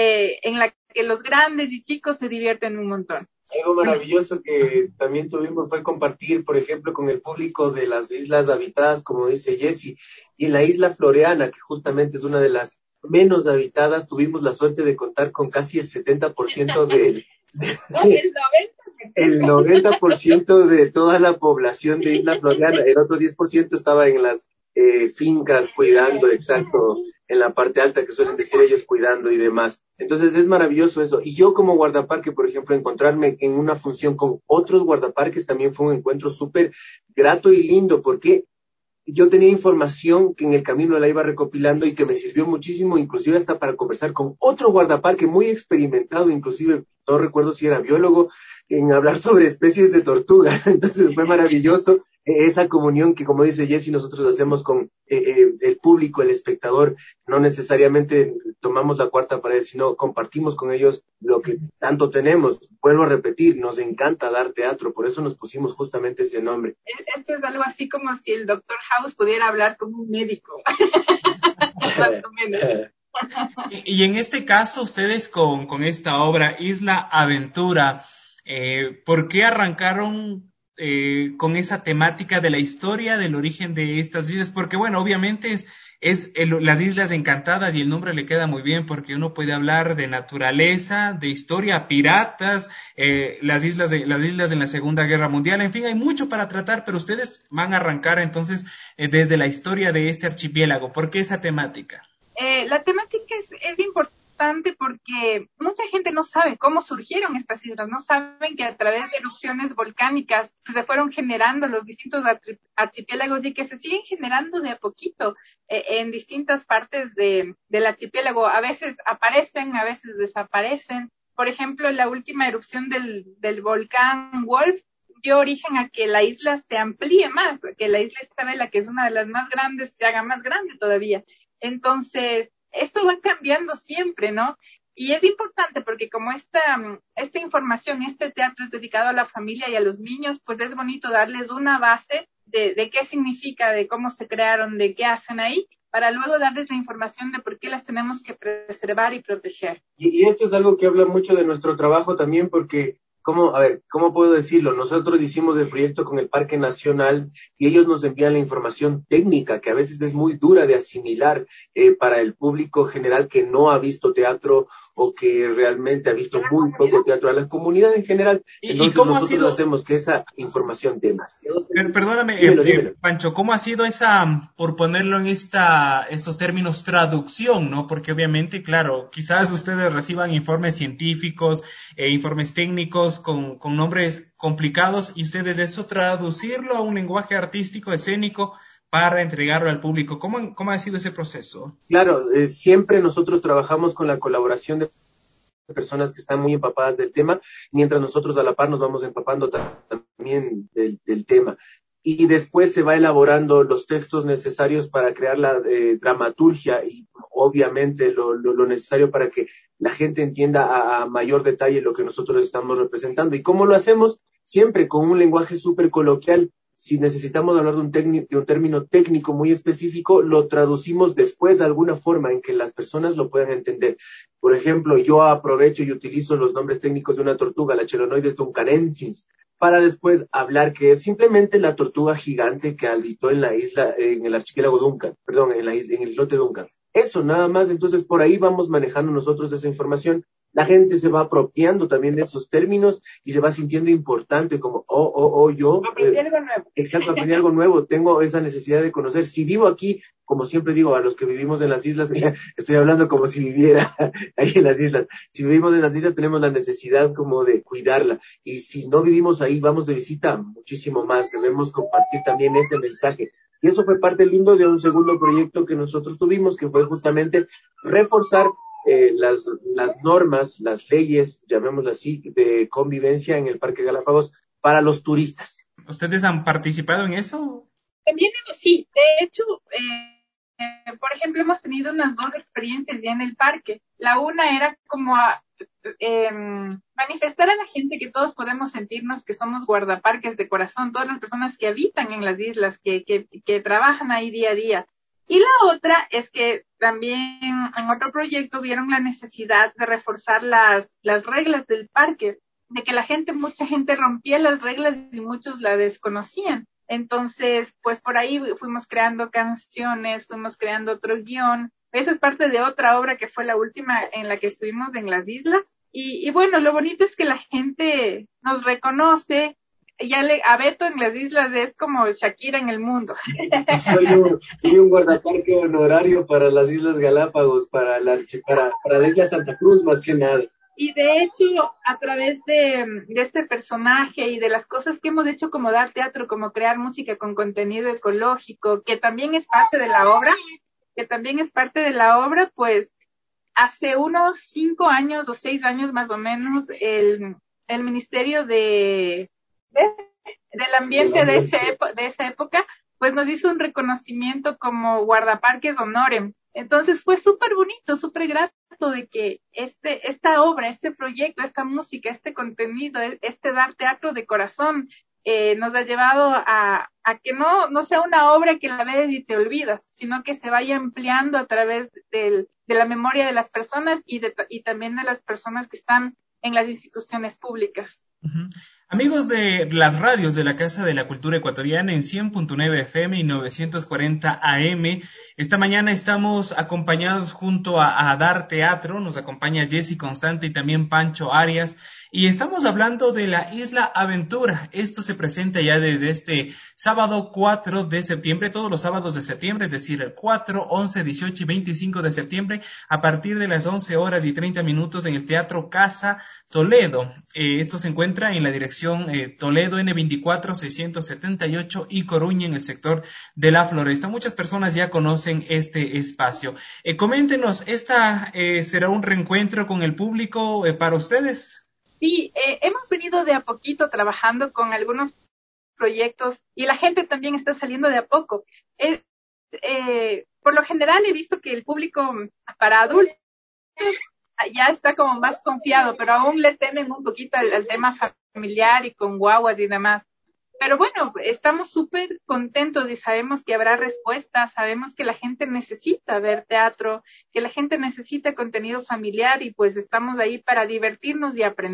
en la que los grandes y chicos se divierten un montón. Algo maravilloso que también tuvimos fue compartir, por ejemplo, con el público de las islas habitadas, como dice Jessy, y en la isla Floreana, que justamente es una de las menos habitadas, tuvimos la suerte de contar con casi el 70% el 90% de toda la población de Isla Floreana. El otro 10% estaba en las fincas cuidando, exacto, en la parte alta, que suelen decir ellos, cuidando y demás. Entonces es maravilloso eso. Y yo como guardaparque, por ejemplo, encontrarme en una función con otros guardaparques también fue un encuentro súper grato y lindo, porque yo tenía información que en el camino la iba recopilando y que me sirvió muchísimo, inclusive hasta para conversar con otro guardaparque muy experimentado, inclusive no recuerdo si era biólogo, en hablar sobre especies de tortugas. Entonces fue maravilloso esa comunión que, como dice Jessy, nosotros hacemos con el público, el espectador. No necesariamente tomamos la cuarta pared, sino compartimos con ellos lo que tanto tenemos. Vuelvo a repetir, nos encanta dar teatro, por eso nos pusimos justamente ese nombre. Esto es algo así como si el Dr. House pudiera hablar como un médico. Más o menos. Y en este caso, ustedes con esta obra, Isla Aventura, ¿por qué arrancaron con esa temática de la historia, del origen de estas islas? Porque bueno, obviamente las Islas Encantadas, y el nombre le queda muy bien porque uno puede hablar de naturaleza, de historia, piratas, las islas en la Segunda Guerra Mundial, en fin, hay mucho para tratar, pero ustedes van a arrancar entonces desde la historia de este archipiélago. ¿Por qué esa temática? La temática es importante porque mucha gente no sabe cómo surgieron estas islas, no saben que a través de erupciones volcánicas se fueron generando los distintos archipiélagos, y que se siguen generando de a poquito en distintas partes del archipiélago. A veces aparecen, a veces desaparecen. Por ejemplo, la última erupción del volcán Wolf dio origen a que la isla se amplíe más, que la isla Isabela, que es una de las más grandes, se haga más grande todavía. Entonces, esto va cambiando siempre, ¿no? Y es importante porque como esta información, este teatro es dedicado a la familia y a los niños, pues es bonito darles una base de qué significa, de cómo se crearon, de qué hacen ahí, para luego darles la información de por qué las tenemos que preservar y proteger. Y esto es algo que habla mucho de nuestro trabajo también, porque ¿cómo puedo decirlo? Nosotros hicimos el proyecto con el Parque Nacional y ellos nos envían la información técnica, que a veces es muy dura de asimilar para el público general que no ha visto teatro o que realmente ha visto muy poco teatro, a la comunidad en general. Entonces nosotros hacemos que esa información dé más. Perdóname, Dímelo. Pancho, ¿cómo ha sido esa, por ponerlo en estos términos, traducción, ¿no? Porque obviamente, claro, quizás ustedes reciban informes científicos, informes técnicos con nombres complicados y ustedes eso traducirlo a un lenguaje artístico, escénico, para entregarlo al público. ¿Cómo ha sido ese proceso? Claro, siempre nosotros trabajamos con la colaboración de personas que están muy empapadas del tema, mientras nosotros a la par nos vamos empapando también del tema. Y después se va elaborando los textos necesarios para crear la dramaturgia y obviamente lo necesario para que la gente entienda a mayor detalle lo que nosotros estamos representando. ¿Y cómo lo hacemos? Siempre con un lenguaje súper coloquial. Si necesitamos hablar de un término técnico muy específico, lo traducimos después de alguna forma en que las personas lo puedan entender. Por ejemplo, yo aprovecho y utilizo los nombres técnicos de una tortuga, la Chelonoides duncanensis, para después hablar que es simplemente la tortuga gigante que habitó en la isla, en el archipiélago Duncan, perdón, en el islote Duncan. Eso nada más, entonces por ahí vamos manejando nosotros esa información. La gente se va apropiando también de esos términos y se va sintiendo importante, como, yo... Aprendí algo nuevo. Exacto, aprendí algo nuevo, tengo esa necesidad de conocer. Si vivo aquí, como siempre digo, a los que vivimos en las islas, estoy hablando como si viviera ahí en las islas. Si vivimos en las islas, tenemos la necesidad como de cuidarla. Y si no vivimos ahí, vamos de visita, muchísimo más. Debemos compartir también ese mensaje. Y eso fue parte lindo de un segundo proyecto que nosotros tuvimos, que fue justamente reforzar las normas, las leyes, llamémoslo así, de convivencia en el Parque Galápagos para los turistas. ¿Ustedes han participado en eso? También sí, de hecho, por ejemplo, hemos tenido unas 2 experiencias ya en el parque. La una era como manifestar a la gente que todos podemos sentirnos que somos guardaparques de corazón, todas las personas que habitan en las islas, que trabajan ahí día a día. Y la otra es que también en otro proyecto vieron la necesidad de reforzar las reglas del parque, de que mucha gente rompía las reglas y muchos la desconocían. Entonces, pues por ahí fuimos creando canciones, fuimos creando otro guión. Esa es parte de otra obra que fue la última en la que estuvimos en las islas. Y bueno, lo bonito es que la gente nos reconoce. A Beto en las islas es como Shakira en el mundo. Soy un guardaparque honorario para las Islas Galápagos, para la isla Santa Cruz más que nada. Y de hecho, a través de este personaje y de las cosas que hemos hecho como dar teatro, como crear música con contenido ecológico, que también es parte de la obra, pues hace unos 5 años o 6 años más o menos, el Ministerio del Ambiente de esa época, pues nos hizo un reconocimiento como guardaparques honorem. Entonces fue súper bonito, súper grato de que esta obra, este proyecto, esta música, este contenido, este dar teatro de corazón, nos ha llevado a que no sea una obra que la ves y te olvidas, sino que se vaya ampliando a través de la memoria de las personas y también de las personas que están en las instituciones públicas. Uh-huh. Amigos de las radios de la Casa de la Cultura Ecuatoriana en 100.9 FM y 940 AM, esta mañana estamos acompañados junto a Dar Teatro, nos acompaña Jessy Constante y también Pancho Arias, y estamos hablando de la Isla Aventura. Esto se presenta ya desde este sábado 4 de septiembre, todos los sábados de septiembre, es decir, el 4, 11, 18 y 25 de septiembre, a partir de las 11 horas y 30 minutos en el Teatro Casa Toledo. Esto se encuentra en la dirección Toledo N24 678 y Coruña en el sector de la Floresta. Muchas personas ya conocen este espacio. Coméntenos, ¿esta será un reencuentro con el público para ustedes? Sí, hemos venido de a poquito trabajando con algunos proyectos y la gente también está saliendo de a poco. Por lo general he visto que el público para adultos ya está como más confiado, pero aún le temen un poquito al tema familiar y con guaguas y demás. Pero bueno, estamos súper contentos y sabemos que habrá respuestas, sabemos que la gente necesita ver teatro, que la gente necesita contenido familiar y pues estamos ahí para divertirnos y aprender.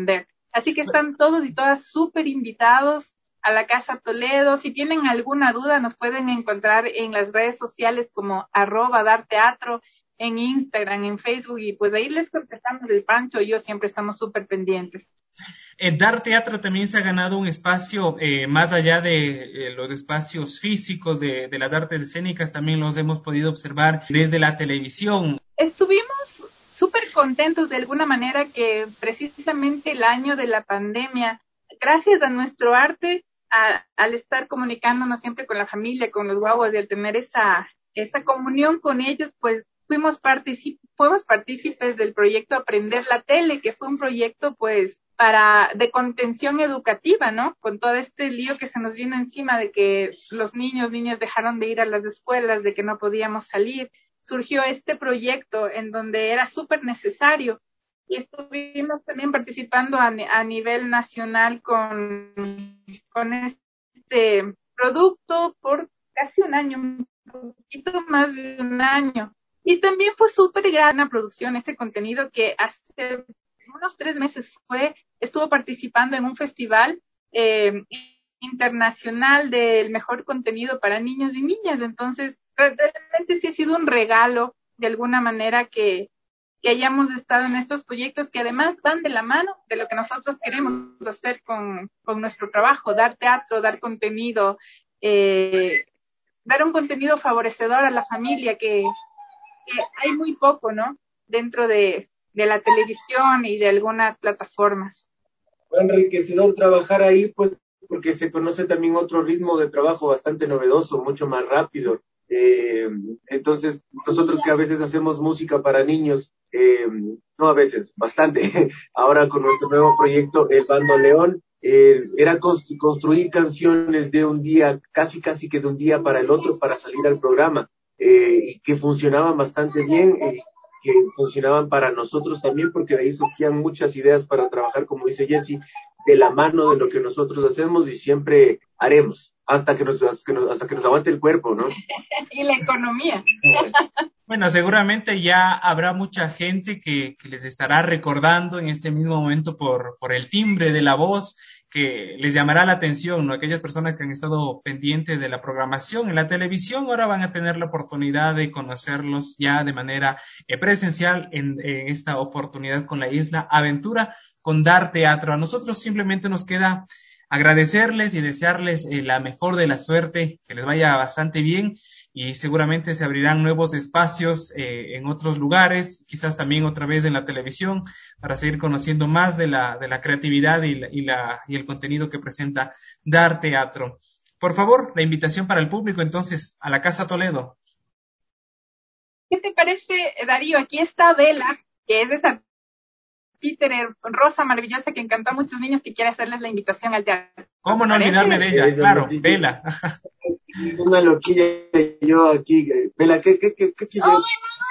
Así que están todos y todas súper invitados a la Casa Toledo. Si tienen alguna duda, nos pueden encontrar en las redes sociales como @darteatro, en Instagram, en Facebook, y pues ahí les contestamos el Pancho y yo siempre estamos súper pendientes. Dar Teatro también se ha ganado un espacio más allá de los espacios físicos de las artes escénicas, también los hemos podido observar desde la televisión. Estuvimos súper contentos de alguna manera que precisamente el año de la pandemia, gracias a nuestro arte, al estar comunicándonos siempre con la familia, con los guaguas y al tener esa comunión con ellos, pues fuimos partícipes del proyecto Aprender la Tele, que fue un proyecto pues de contención educativa, ¿no? Con todo este lío que se nos vino encima de que los niñas dejaron de ir a las escuelas, de que no podíamos salir, surgió este proyecto en donde era súper necesario y estuvimos también participando a nivel nacional con este producto por casi un año, un poquito más de un año. Y también fue súper gran la producción, este contenido que hace unos 3 meses estuvo participando en un festival internacional del mejor contenido para niños y niñas. Entonces, realmente sí ha sido un regalo, de alguna manera, que hayamos estado en estos proyectos que además van de la mano de lo que nosotros queremos hacer con nuestro trabajo, dar teatro, dar contenido, dar un contenido favorecedor a la familia, que hay muy poco, ¿no? Dentro de la televisión y de algunas plataformas. Fue enriquecedor trabajar ahí, pues, porque se conoce también otro ritmo de trabajo bastante novedoso, mucho más rápido. Entonces, nosotros que a veces hacemos música para niños, no a veces, bastante, ahora con nuestro nuevo proyecto, El Bando León, era construir canciones de un día, casi que de un día para el otro, para salir al programa, y que funcionaban bastante bien, que funcionaban para nosotros también, porque de ahí surgían muchas ideas para trabajar, como dice Jessy, de la mano de lo que nosotros hacemos y siempre haremos, hasta que nos aguante el cuerpo, ¿no? Y la economía. Bueno, seguramente ya habrá mucha gente que les estará recordando en este mismo momento por el timbre de la voz, que les llamará la atención, ¿no? Aquellas personas que han estado pendientes de la programación en la televisión, ahora van a tener la oportunidad de conocerlos ya de manera presencial en esta oportunidad con la Isla Aventura, con Dar Teatro. A nosotros simplemente nos queda agradecerles y desearles la mejor de la suerte, que les vaya bastante bien, y seguramente se abrirán nuevos espacios en otros lugares, quizás también otra vez en la televisión, para seguir conociendo más de la creatividad y el contenido que presenta Dar Teatro. Por favor, la invitación para el público entonces a la Casa Toledo. ¿Qué te parece, Darío? Aquí está Vela, que es esa títere rosa maravillosa que encantó a muchos niños, que quiere hacerles la invitación al teatro. ¿Cómo no olvidarme de ella? Claro, Vela. Una loquilla yo aquí. Vela, ¿qué quieres?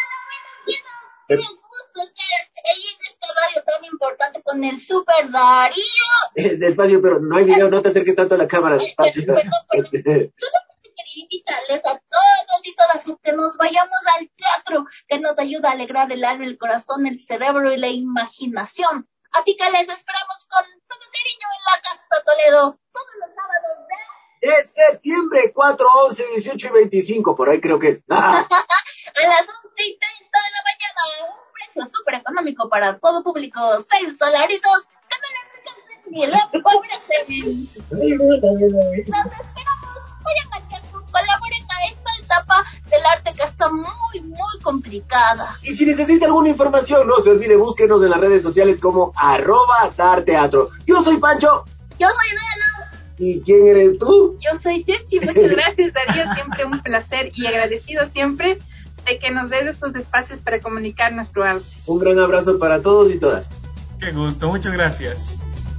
Este radio tan importante con el Super Darío. Es despacio, pero no hay video, no te acerques tanto a la cámara, despacio. Perdón. Quería invitarles a todos y todas que nos vayamos al teatro, que nos ayuda a alegrar el alma, el corazón, el cerebro y la imaginación. Así que les esperamos con todo cariño en la Casa Toledo todos los sábados de septiembre, 4, 11, 18 y 25, por ahí creo que es. a las 11:30 de la mañana. Un precio súper económico para todo público, $6. Que no les alcancen ni la pobre semana. Nos esperamos. Vayan al teatro, colaboren a esta etapa del arte que está muy, muy complicada. Y si necesita alguna información, no se olvide, búsquenos en las redes sociales como @darteatro. Yo soy Pancho. Yo soy Vela. ¿Y quién eres tú? Yo soy Jessy. Muchas gracias, Darío. Siempre un placer y agradecido siempre de que nos des estos espacios para comunicar nuestro arte. Un gran abrazo para todos y todas. Qué gusto, muchas gracias.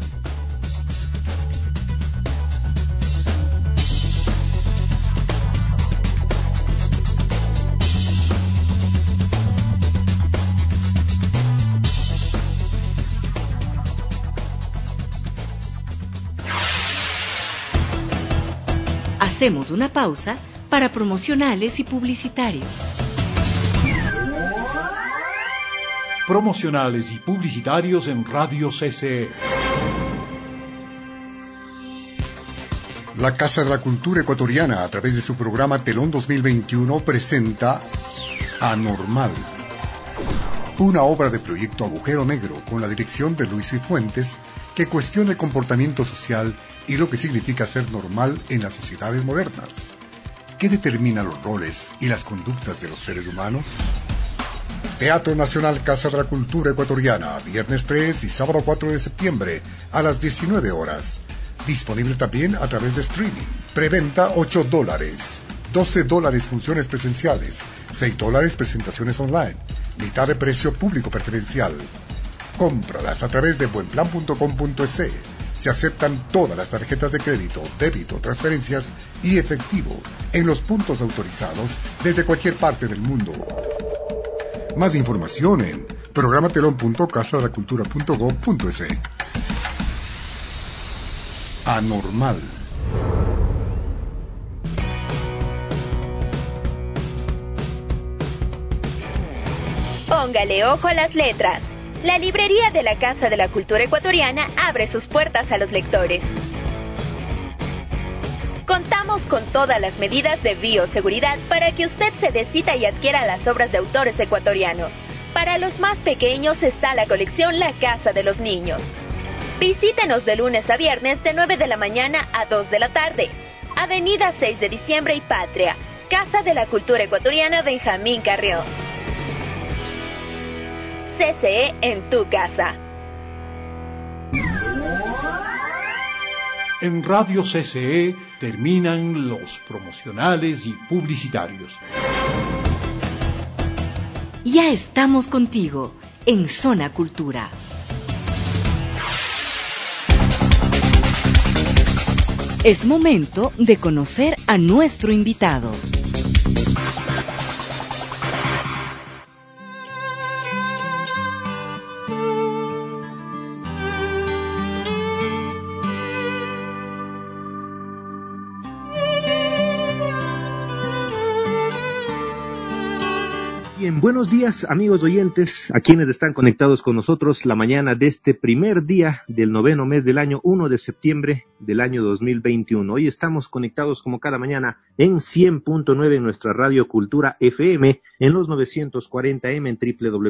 Hacemos una pausa para promocionales y publicitarios. Promocionales y publicitarios en Radio CCE. La Casa de la Cultura Ecuatoriana, a través de su programa Telón 2021, presenta Anormal, una obra de Proyecto Agujero Negro con la dirección de Luis Cifuentes, que cuestiona el comportamiento social y lo que significa ser normal en las sociedades modernas. ¿Qué determina los roles y las conductas de los seres humanos? Teatro Nacional Casa de la Cultura Ecuatoriana, viernes 3 y sábado 4 de septiembre a las 19 horas. Disponible también a través de streaming. Preventa $8. $12 funciones presenciales. $6 presentaciones online. Mitad de precio público preferencial. Cómpralas a través de buenplan.com.es. Se aceptan todas las tarjetas de crédito, débito, transferencias y efectivo en los puntos autorizados desde cualquier parte del mundo. Más información en programatelon.casadelacultura.gov.es. Anormal. Póngale ojo a las letras. La librería de la Casa de la Cultura Ecuatoriana abre sus puertas a los lectores. Contamos con todas las medidas de bioseguridad para que usted se decida y adquiera las obras de autores ecuatorianos. Para los más pequeños está la colección La Casa de los Niños. Visítenos de lunes a viernes de 9 de la mañana a 2 de la tarde. Avenida 6 de Diciembre y Patria. Casa de la Cultura Ecuatoriana Benjamín Carrión. CCE en tu casa. En Radio CCE terminan los promocionales y publicitarios. Ya estamos contigo en Zona Cultura. Es momento de conocer a nuestro invitado. Bien, buenos días amigos oyentes, a quienes están conectados con nosotros la mañana de este primer día del 9º mes del año 1 de septiembre del año 2021. Hoy estamos conectados como cada mañana en 100.9 en nuestra Radio Cultura FM, en los 940M en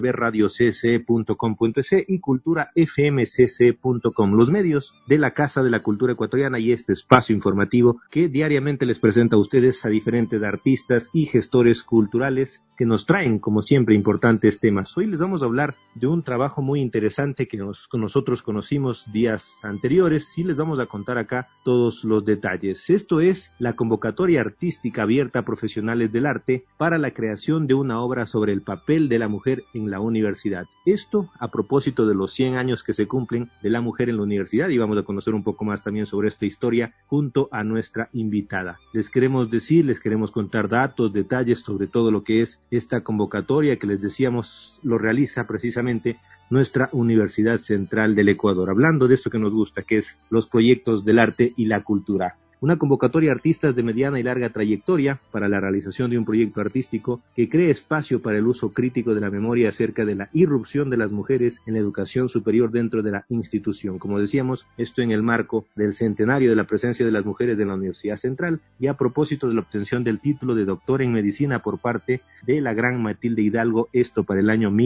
www.radiocce.com.es y culturafmcc.com, los medios de la Casa de la Cultura Ecuatoriana y este espacio informativo que diariamente les presenta a ustedes a diferentes artistas y gestores culturales que nos traen como siempre importantes temas. Hoy les vamos a hablar de un trabajo muy interesante que nosotros conocimos días anteriores y les vamos a contar acá todos los detalles. Esto es la convocatoria artística abierta a profesionales del arte para la creación de una obra sobre el papel de la mujer en la universidad. Esto a propósito de los 100 años que se cumplen de la mujer en la universidad, y vamos a conocer un poco más también sobre esta historia junto a nuestra invitada. Les queremos contar datos, detalles sobre todo lo que es esta convocatoria que les decíamos lo realiza precisamente nuestra Universidad Central del Ecuador, hablando de esto que nos gusta, que es los proyectos del arte y la cultura. Una convocatoria a artistas de mediana y larga trayectoria para la realización de un proyecto artístico que cree espacio para el uso crítico de la memoria acerca de la irrupción de las mujeres en la educación superior dentro de la institución. Como decíamos, esto en el marco del centenario de la presencia de las mujeres en la Universidad Central y a propósito de la obtención del título de doctor en medicina por parte de la gran Matilde Hidalgo, esto para el año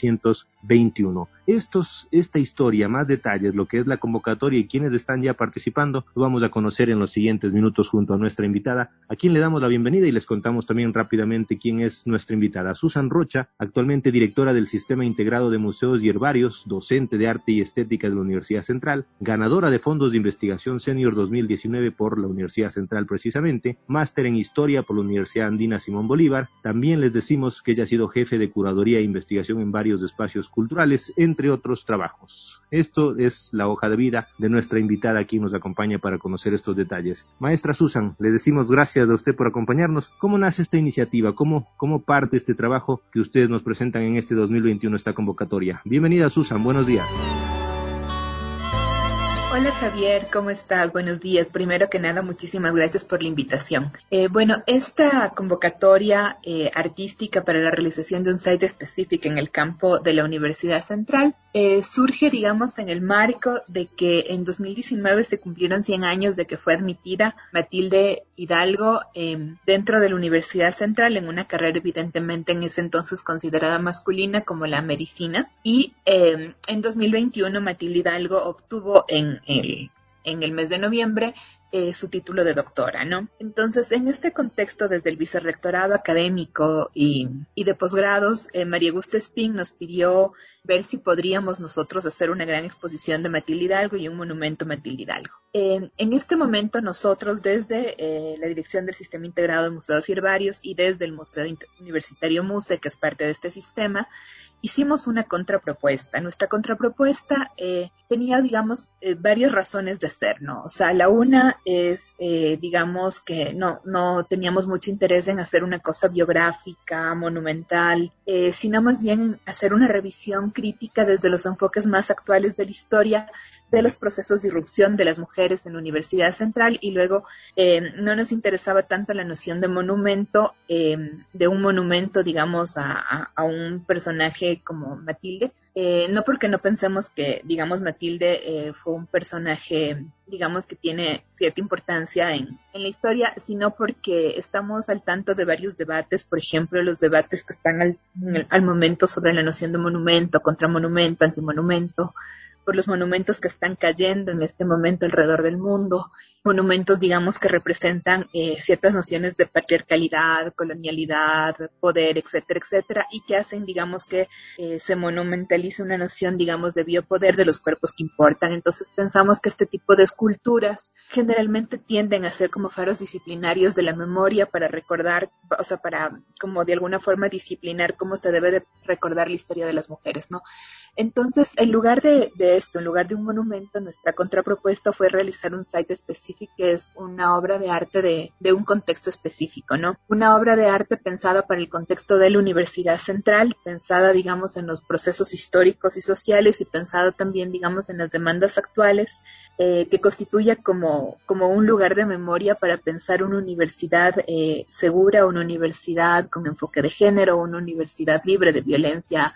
1921. Esta historia, más detalles, lo que es la convocatoria y quienes están ya participando, lo vamos a conocer en los siguientes minutos junto a nuestra invitada, a quien le damos la bienvenida y les contamos también rápidamente quién es nuestra invitada. Susan Rocha, actualmente directora del Sistema Integrado de Museos y Herbarios, docente de Arte y Estética de la Universidad Central, ganadora de Fondos de Investigación Senior 2019 por la Universidad Central precisamente, máster en Historia por la Universidad Andina Simón Bolívar. También les decimos que ella ha sido jefe de curaduría e investigación en varios espacios culturales, entre otros trabajos. Esto es la hoja de vida de nuestra invitada, quien nos acompaña para conocer estos detalles. Maestra Susan, le decimos gracias a usted por acompañarnos. ¿Cómo nace esta iniciativa? ¿Cómo parte este trabajo que ustedes nos presentan en este 2021, esta convocatoria? Bienvenida, Susan, buenos días. Hola Javier, ¿cómo estás? Buenos días. Primero que nada, muchísimas gracias por la invitación. Esta convocatoria artística para la realización de un site específico en el campo de la Universidad Central surge, digamos, en el marco de que en 2019 se cumplieron 100 años de que fue admitida Matilde Hidalgo dentro de la Universidad Central en una carrera evidentemente en ese entonces considerada masculina como la medicina. Y en 2021 Matilde Hidalgo obtuvo en el mes de noviembre su título de doctora, ¿no? Entonces, en este contexto, desde el vicerrectorado académico y de posgrados, María Augusta Espín nos pidió ver si podríamos nosotros hacer una gran exposición de Matilde Hidalgo y un monumento a Matilde Hidalgo. En este momento nosotros, desde la Dirección del Sistema Integrado de Museos y Herbarios y desde el Museo Universitario MUSE, que es parte de este sistema, hicimos una contrapropuesta. Nuestra contrapropuesta tenía, digamos, varias razones de ser, ¿no? O sea, la una es, digamos, que no teníamos mucho interés en hacer una cosa biográfica, monumental, sino más bien en hacer una revisión crítica desde los enfoques más actuales de la historia de los procesos de irrupción de las mujeres en la Universidad Central, y luego no nos interesaba tanto la noción de monumento, de un monumento, digamos, a un personaje como Matilde, no porque no pensemos que, digamos, Matilde fue un personaje, digamos, que tiene cierta importancia en la historia, sino porque estamos al tanto de varios debates, por ejemplo, los debates que están al momento sobre la noción de monumento, contramonumento, antimonumento, por los monumentos que están cayendo en este momento alrededor del mundo, monumentos, digamos, que representan ciertas nociones de patriarcalidad, colonialidad, poder, etcétera, etcétera, y que hacen, digamos, que se monumentalice una noción, digamos, de biopoder de los cuerpos que importan. Entonces pensamos que este tipo de esculturas generalmente tienden a ser como faros disciplinarios de la memoria para recordar, o sea, para como de alguna forma disciplinar cómo se debe de recordar la historia de las mujeres, ¿no? Entonces, en lugar de esto, en lugar de un monumento, nuestra contrapropuesta fue realizar un site específico, que es una obra de arte de un contexto específico, ¿no? Una obra de arte pensada para el contexto de la Universidad Central, pensada, digamos, en los procesos históricos y sociales y pensada también, digamos, en las demandas actuales, que constituya como un lugar de memoria para pensar una universidad segura, una universidad con enfoque de género, una universidad libre de violencia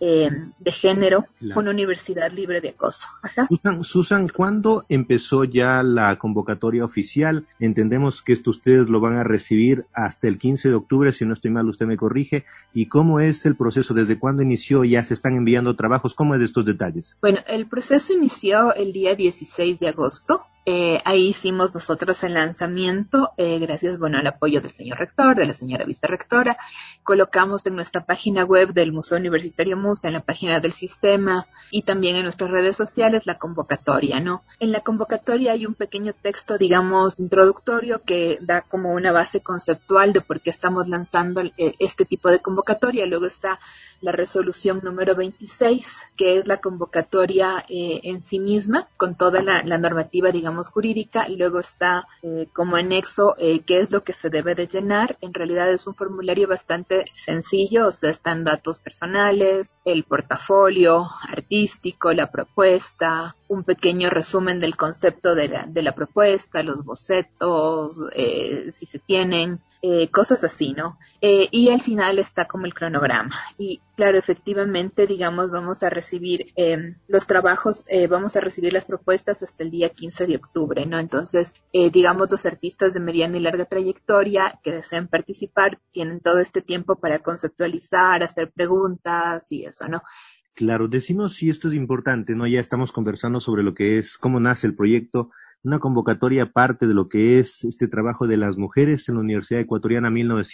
de género, claro. Una universidad libre de acoso. Ajá. Susan, ¿cuándo empezó ya la convocatoria oficial? Entendemos que esto ustedes lo van a recibir hasta el 15 de octubre, si no estoy mal, usted me corrige. ¿Y cómo es el proceso? ¿Desde cuándo inició? ¿Ya se están enviando trabajos? ¿Cómo es de estos detalles? Bueno, el proceso inició el día 16 de agosto. Ahí hicimos nosotros el lanzamiento, gracias, bueno, al apoyo del señor rector, de la señora vicerrectora. Colocamos en nuestra página web del Museo Universitario MUSE, en la página del sistema y también en nuestras redes sociales la convocatoria, ¿no? En la convocatoria hay un pequeño texto, digamos, introductorio que da como una base conceptual de por qué estamos lanzando este tipo de convocatoria. Luego está la resolución número 26, que es la convocatoria en sí misma, con toda la normativa, digamos, jurídica. Luego está como anexo qué es lo que se debe de llenar. En realidad es un formulario bastante sencillo, o sea, están datos personales, el portafolio artístico, la propuesta, un pequeño resumen del concepto de la propuesta, los bocetos, si se tienen, cosas así, ¿no? Y al final está como el cronograma. Y claro, efectivamente, digamos, vamos a recibir los trabajos, vamos a recibir las propuestas hasta el día 15 de octubre, ¿no? Entonces, digamos, los artistas de mediana y larga trayectoria que deseen participar tienen todo este tiempo para conceptualizar, hacer preguntas y eso, ¿no? Claro, decimos si esto es importante, ¿no? Ya estamos conversando sobre lo que es, cómo nace el proyecto, una convocatoria aparte de lo que es este trabajo de las mujeres en la Universidad Ecuatoriana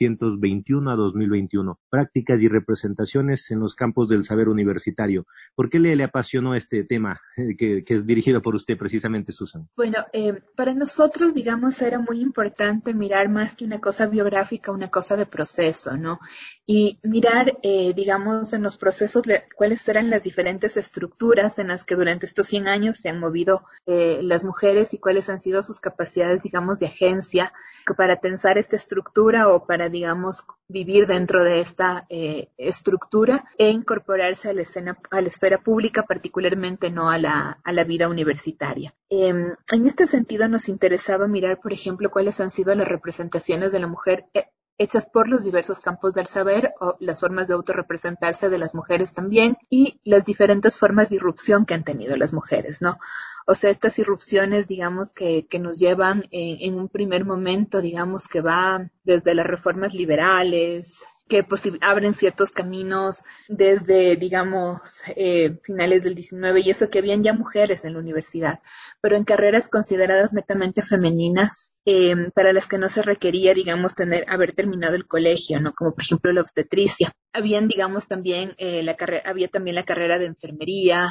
1921 a 2021, prácticas y representaciones en los campos del saber universitario. ¿Por qué le apasionó este tema que es dirigido por usted precisamente, Susan? Bueno, para nosotros, digamos, era muy importante mirar más que una cosa biográfica, una cosa de proceso, ¿no? Y mirar, digamos, en los procesos cuáles eran las diferentes estructuras en las que durante estos 100 años se han movido las mujeres y cuáles han sido sus capacidades, digamos, de agencia para tensar esta estructura o para, digamos, vivir dentro de esta estructura e incorporarse a la esfera pública, particularmente no a la vida universitaria. En este sentido nos interesaba mirar, por ejemplo, cuáles han sido las representaciones de la mujer hechas por los diversos campos del saber o las formas de autorrepresentarse de las mujeres también y las diferentes formas de irrupción que han tenido las mujeres, ¿no? O sea, estas irrupciones, digamos, que nos llevan en un primer momento, digamos, que va desde las reformas liberales, que abren ciertos caminos desde, digamos, finales del 19 y eso que habían ya mujeres en la universidad, pero en carreras consideradas netamente femeninas, para las que no se requería, digamos, haber terminado el colegio, ¿no? Como por ejemplo la obstetricia. Habían, digamos, también había también la carrera de enfermería,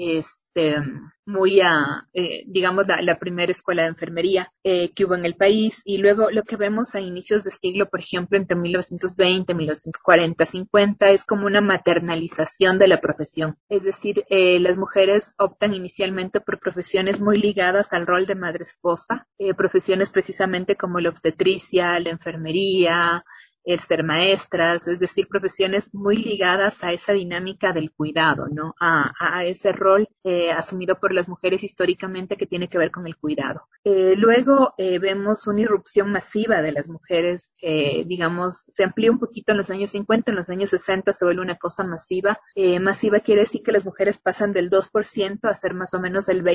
digamos, la primera escuela de enfermería que hubo en el país, y luego lo que vemos a inicios de siglo, por ejemplo, entre 1920, 1940, 50, es como una maternalización de la profesión. Es decir, las mujeres optan inicialmente por profesiones muy ligadas al rol de madre esposa, profesiones precisamente como la obstetricia, la enfermería, el ser maestras, es decir, profesiones muy ligadas a esa dinámica del cuidado, ¿no? A ese rol asumido por las mujeres históricamente que tiene que ver con el cuidado. Luego vemos una irrupción masiva de las mujeres, digamos, se amplía un poquito en los años 50, en los años 60 se vuelve una cosa masiva. Masiva quiere decir que las mujeres pasan del 2% a ser más o menos el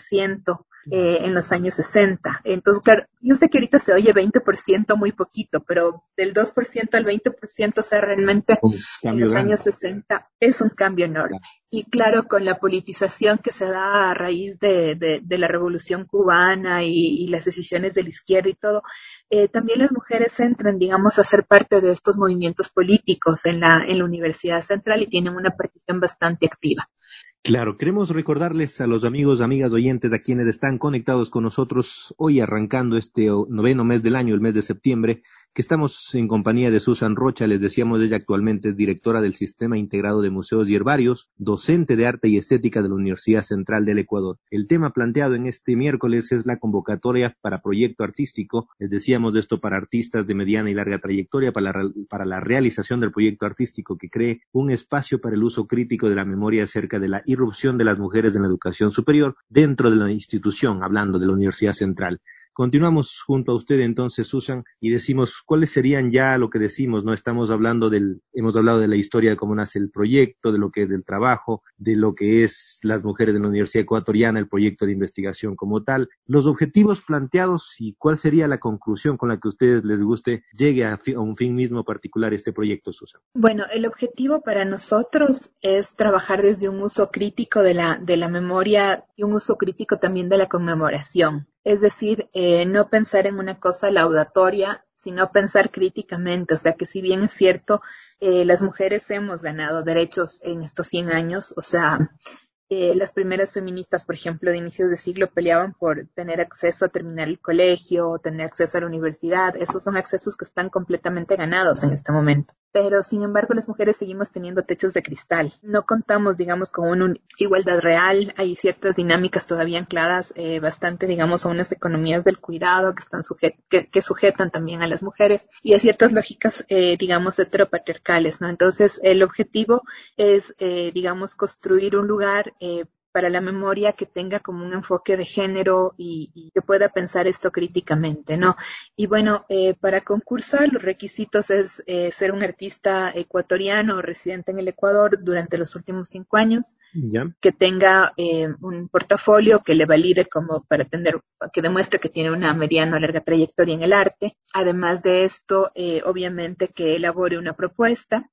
20% en los años 60. Entonces, claro, yo sé que ahorita se oye 20% muy poquito, pero del 2% al 20%, o sea, realmente en los años 60 es un cambio enorme. Y claro, con la politización que se da a raíz de la Revolución Cubana y las decisiones de la izquierda y todo, también las mujeres entran, digamos, a ser parte de estos movimientos políticos en la Universidad Central y tienen una participación bastante activa. Claro, queremos recordarles a los amigos, amigas, oyentes, a quienes están conectados con nosotros hoy arrancando este 9º mes del año, el mes de septiembre, que estamos en compañía de Susan Rocha. Les decíamos, ella actualmente es directora del Sistema Integrado de Museos y Herbarios, docente de Arte y Estética de la Universidad Central del Ecuador. El tema planteado en este miércoles es la convocatoria para proyecto artístico. Les decíamos esto para artistas de mediana y larga trayectoria, para la realización del proyecto artístico que cree un espacio para el uso crítico de la memoria acerca de la irrupción de las mujeres en la educación superior dentro de la institución, hablando de la Universidad Central. Continuamos junto a usted entonces, Susan, y decimos cuáles serían ya lo que decimos, ¿no? Hemos hablado de la historia de cómo nace el proyecto, de lo que es el trabajo, de lo que es las mujeres de la Universidad Ecuatoriana, el proyecto de investigación como tal, los objetivos planteados y cuál sería la conclusión con la que a ustedes les guste llegue a un fin mismo particular este proyecto, Susan. Bueno, el objetivo para nosotros es trabajar desde un uso crítico de la memoria y un uso crítico también de la conmemoración. Es decir, no pensar en una cosa laudatoria, sino pensar críticamente. O sea, que si bien es cierto, las mujeres hemos ganado derechos en estos 100 años, o sea, las primeras feministas, por ejemplo, de inicios de siglo peleaban por tener acceso a terminar el colegio, tener acceso a la universidad. Esos son accesos que están completamente ganados en este momento. Pero, sin embargo, las mujeres seguimos teniendo techos de cristal. No contamos, digamos, con una igualdad real. Hay ciertas dinámicas todavía ancladas bastante, digamos, a unas economías del cuidado que están que sujetan también a las mujeres y a ciertas lógicas, digamos, heteropatriarcales, ¿no? Entonces, el objetivo es, digamos, construir un lugar para la memoria que tenga como un enfoque de género y que pueda pensar esto críticamente, ¿no? Y bueno, para concursar los requisitos es ser un artista ecuatoriano residente en el Ecuador durante los últimos 5 años, ¿ya? Que tenga un portafolio que le valide como que demuestre que tiene una mediana o larga trayectoria en el arte. Además de esto, obviamente que elabore una propuesta,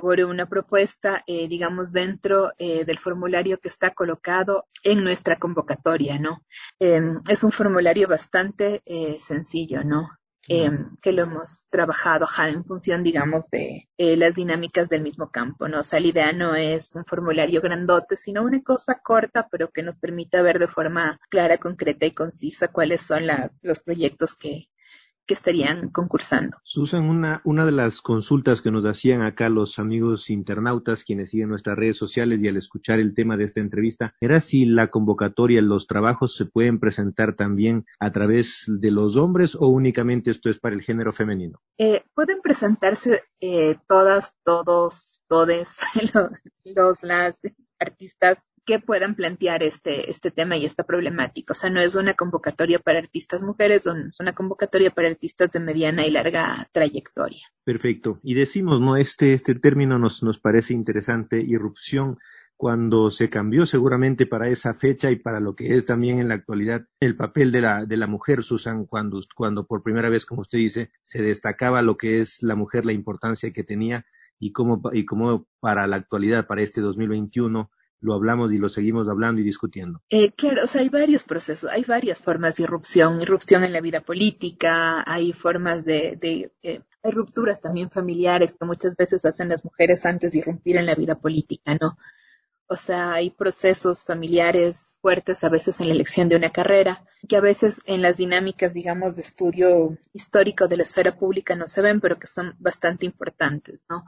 digamos, dentro del formulario que está colocado en nuestra convocatoria, ¿no? Es un formulario bastante sencillo, ¿no? Que lo hemos trabajado en función, digamos, de las dinámicas del mismo campo, ¿no? O sea, la idea no es un formulario grandote, sino una cosa corta, pero que nos permita ver de forma clara, concreta y concisa cuáles son los proyectos que estarían concursando. Susan, una de las consultas que nos hacían acá los amigos internautas, quienes siguen nuestras redes sociales y al escuchar el tema de esta entrevista, era si la convocatoria, los trabajos se pueden presentar también a través de los hombres o únicamente esto es para el género femenino. Pueden presentarse todas, todos, todes, las artistas que puedan plantear este tema y esta problemática. O sea, no es una convocatoria para artistas mujeres, es una convocatoria para artistas de mediana y larga trayectoria. Perfecto. Y decimos, ¿no? Este término nos parece interesante, irrupción, cuando se cambió seguramente para esa fecha y para lo que es también en la actualidad el papel de la mujer, Susan, cuando por primera vez, como usted dice, se destacaba lo que es la mujer, la importancia que tenía y cómo para la actualidad, para este 2021, lo hablamos y lo seguimos hablando y discutiendo. Claro, o sea, hay varios procesos, hay varias formas de irrupción en la vida política, hay formas hay rupturas también familiares que muchas veces hacen las mujeres antes de irrumpir en la vida política, ¿no? O sea, hay procesos familiares fuertes a veces en la elección de una carrera, que a veces en las dinámicas, digamos, de estudio histórico de la esfera pública no se ven, pero que son bastante importantes, ¿no?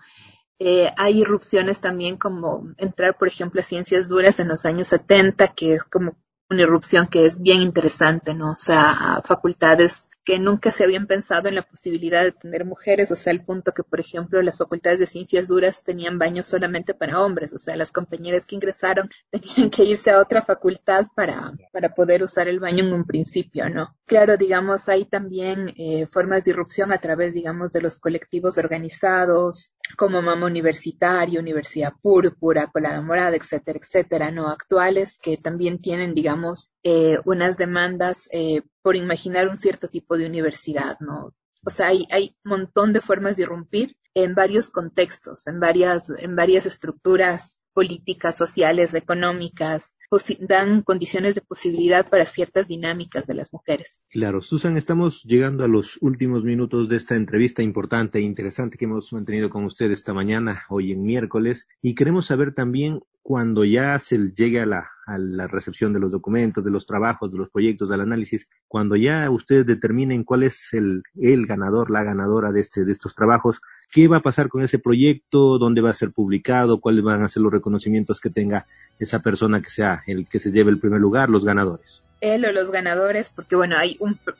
Hay irrupciones también como entrar, por ejemplo, a ciencias duras en los años 70, que es como una irrupción que es bien interesante, ¿no? O sea, facultades que nunca se habían pensado en la posibilidad de tener mujeres, o sea, al punto que, por ejemplo, las facultades de ciencias duras tenían baños solamente para hombres, o sea, las compañeras que ingresaron tenían que irse a otra facultad para poder usar el baño en un principio, ¿no? Claro, digamos, hay también formas de irrupción a través, digamos, de los colectivos organizados, como Mama Universitaria, Universidad Púrpura, Colada Morada, etcétera, etcétera, ¿no? Actuales que también tienen, digamos, unas demandas por imaginar un cierto tipo de universidad, ¿no? O sea, hay un montón de formas de irrumpir en varios contextos, en varias estructuras políticas, sociales, económicas, dan condiciones de posibilidad para ciertas dinámicas de las mujeres. Claro, Susan, estamos llegando a los últimos minutos de esta entrevista importante e interesante que hemos mantenido con usted esta mañana, hoy en miércoles, y queremos saber también cuando ya se llegue a la recepción de los documentos, de los trabajos, de los proyectos, del análisis, cuando ya ustedes determinen cuál es el ganador, la ganadora de estos trabajos, ¿qué va a pasar con ese proyecto? ¿Dónde va a ser publicado? ¿Cuáles van a ser los reconocimientos que tenga esa persona que sea el que se lleve el primer lugar, los ganadores? Él o los ganadores, porque bueno, hay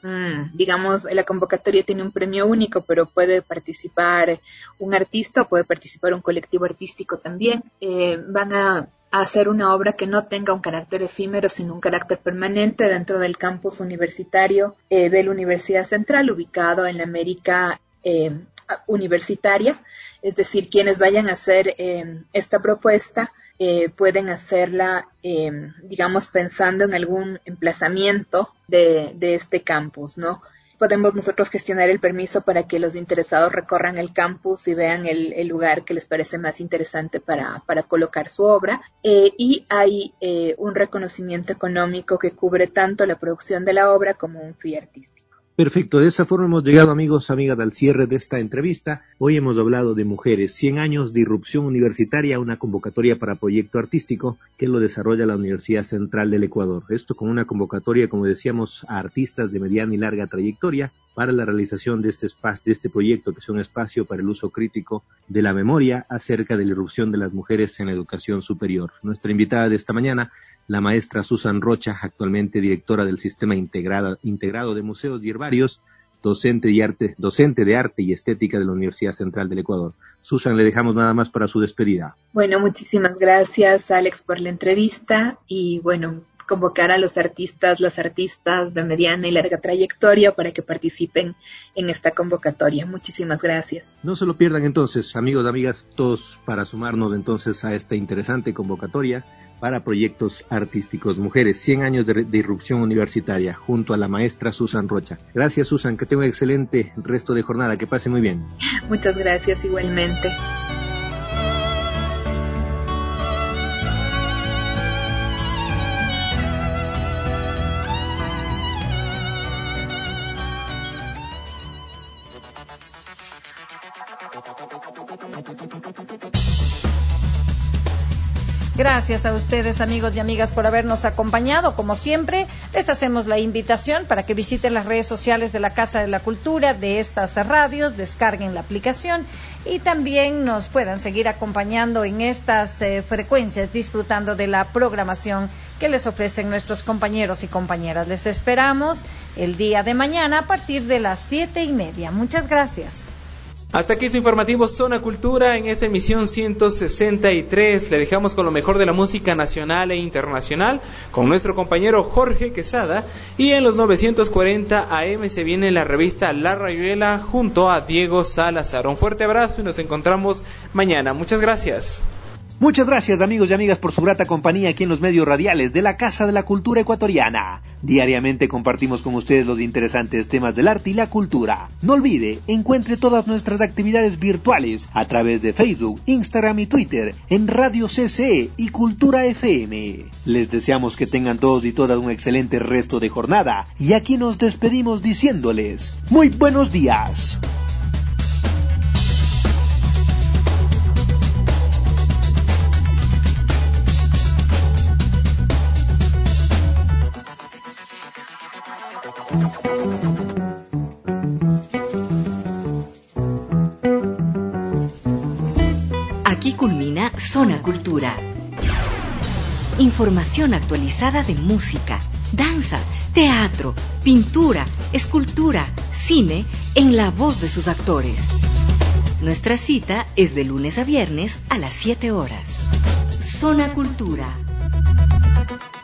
digamos, la convocatoria tiene un premio único, pero puede participar un artista o puede participar un colectivo artístico también. Van a hacer una obra que no tenga un carácter efímero, sino un carácter permanente dentro del campus universitario de la Universidad Central, ubicado en la América universitaria. Es decir, quienes vayan a hacer esta propuesta pueden hacerla, digamos, pensando en algún emplazamiento de este campus, ¿no? Podemos nosotros gestionar el permiso para que los interesados recorran el campus y vean el lugar que les parece más interesante para colocar su obra. Y hay un reconocimiento económico que cubre tanto la producción de la obra como un fee artístico. Perfecto, de esa forma hemos llegado, amigos, amigas, al cierre de esta entrevista. Hoy hemos hablado de mujeres, 100 años de irrupción universitaria, una convocatoria para proyecto artístico que lo desarrolla la Universidad Central del Ecuador. Esto con una convocatoria, como decíamos, a artistas de mediana y larga trayectoria para la realización de este proyecto, que es un espacio para el uso crítico de la memoria acerca de la irrupción de las mujeres en la educación superior. Nuestra invitada de esta mañana, la maestra Susan Rocha, actualmente directora del Sistema Integrado de Museos y Herbarios, docente de arte y estética de la Universidad Central del Ecuador. Susan, le dejamos nada más para su despedida. Bueno, muchísimas gracias, Alex, por la entrevista y bueno, convocar a las artistas de mediana y larga trayectoria para que participen en esta convocatoria. Muchísimas gracias. No se lo pierdan entonces, amigos, amigas, todos para sumarnos entonces a esta interesante convocatoria para proyectos artísticos. Mujeres, 100 años de irrupción universitaria, junto a la maestra Susan Rocha. Gracias, Susan, que tenga un excelente resto de jornada, que pase muy bien. Muchas gracias, igualmente. Gracias a ustedes, amigos y amigas, por habernos acompañado. Como siempre, les hacemos la invitación para que visiten las redes sociales de la Casa de la Cultura, de estas radios, descarguen la aplicación y también nos puedan seguir acompañando en estas frecuencias, disfrutando de la programación que les ofrecen nuestros compañeros y compañeras. Les esperamos el día de mañana a partir de las 7:30. Muchas gracias. Hasta aquí su informativo Zona Cultura en esta emisión 163. Le dejamos con lo mejor de la música nacional e internacional con nuestro compañero Jorge Quesada, y en los 940 AM se viene la revista La Rayuela junto a Diego Salazar. Un fuerte abrazo y nos encontramos mañana. Muchas gracias. Muchas gracias, amigos y amigas, por su grata compañía aquí en los medios radiales de la Casa de la Cultura Ecuatoriana. Diariamente compartimos con ustedes los interesantes temas del arte y la cultura. No olvide, encuentre todas nuestras actividades virtuales a través de Facebook, Instagram y Twitter en Radio CCE y Cultura FM. Les deseamos que tengan todos y todas un excelente resto de jornada, y aquí nos despedimos diciéndoles muy buenos días. Aquí culmina Zona Cultura. Información actualizada de música, danza, teatro, pintura, escultura, cine, en la voz de sus actores. Nuestra cita es de lunes a viernes a las 7 horas. Zona Cultura.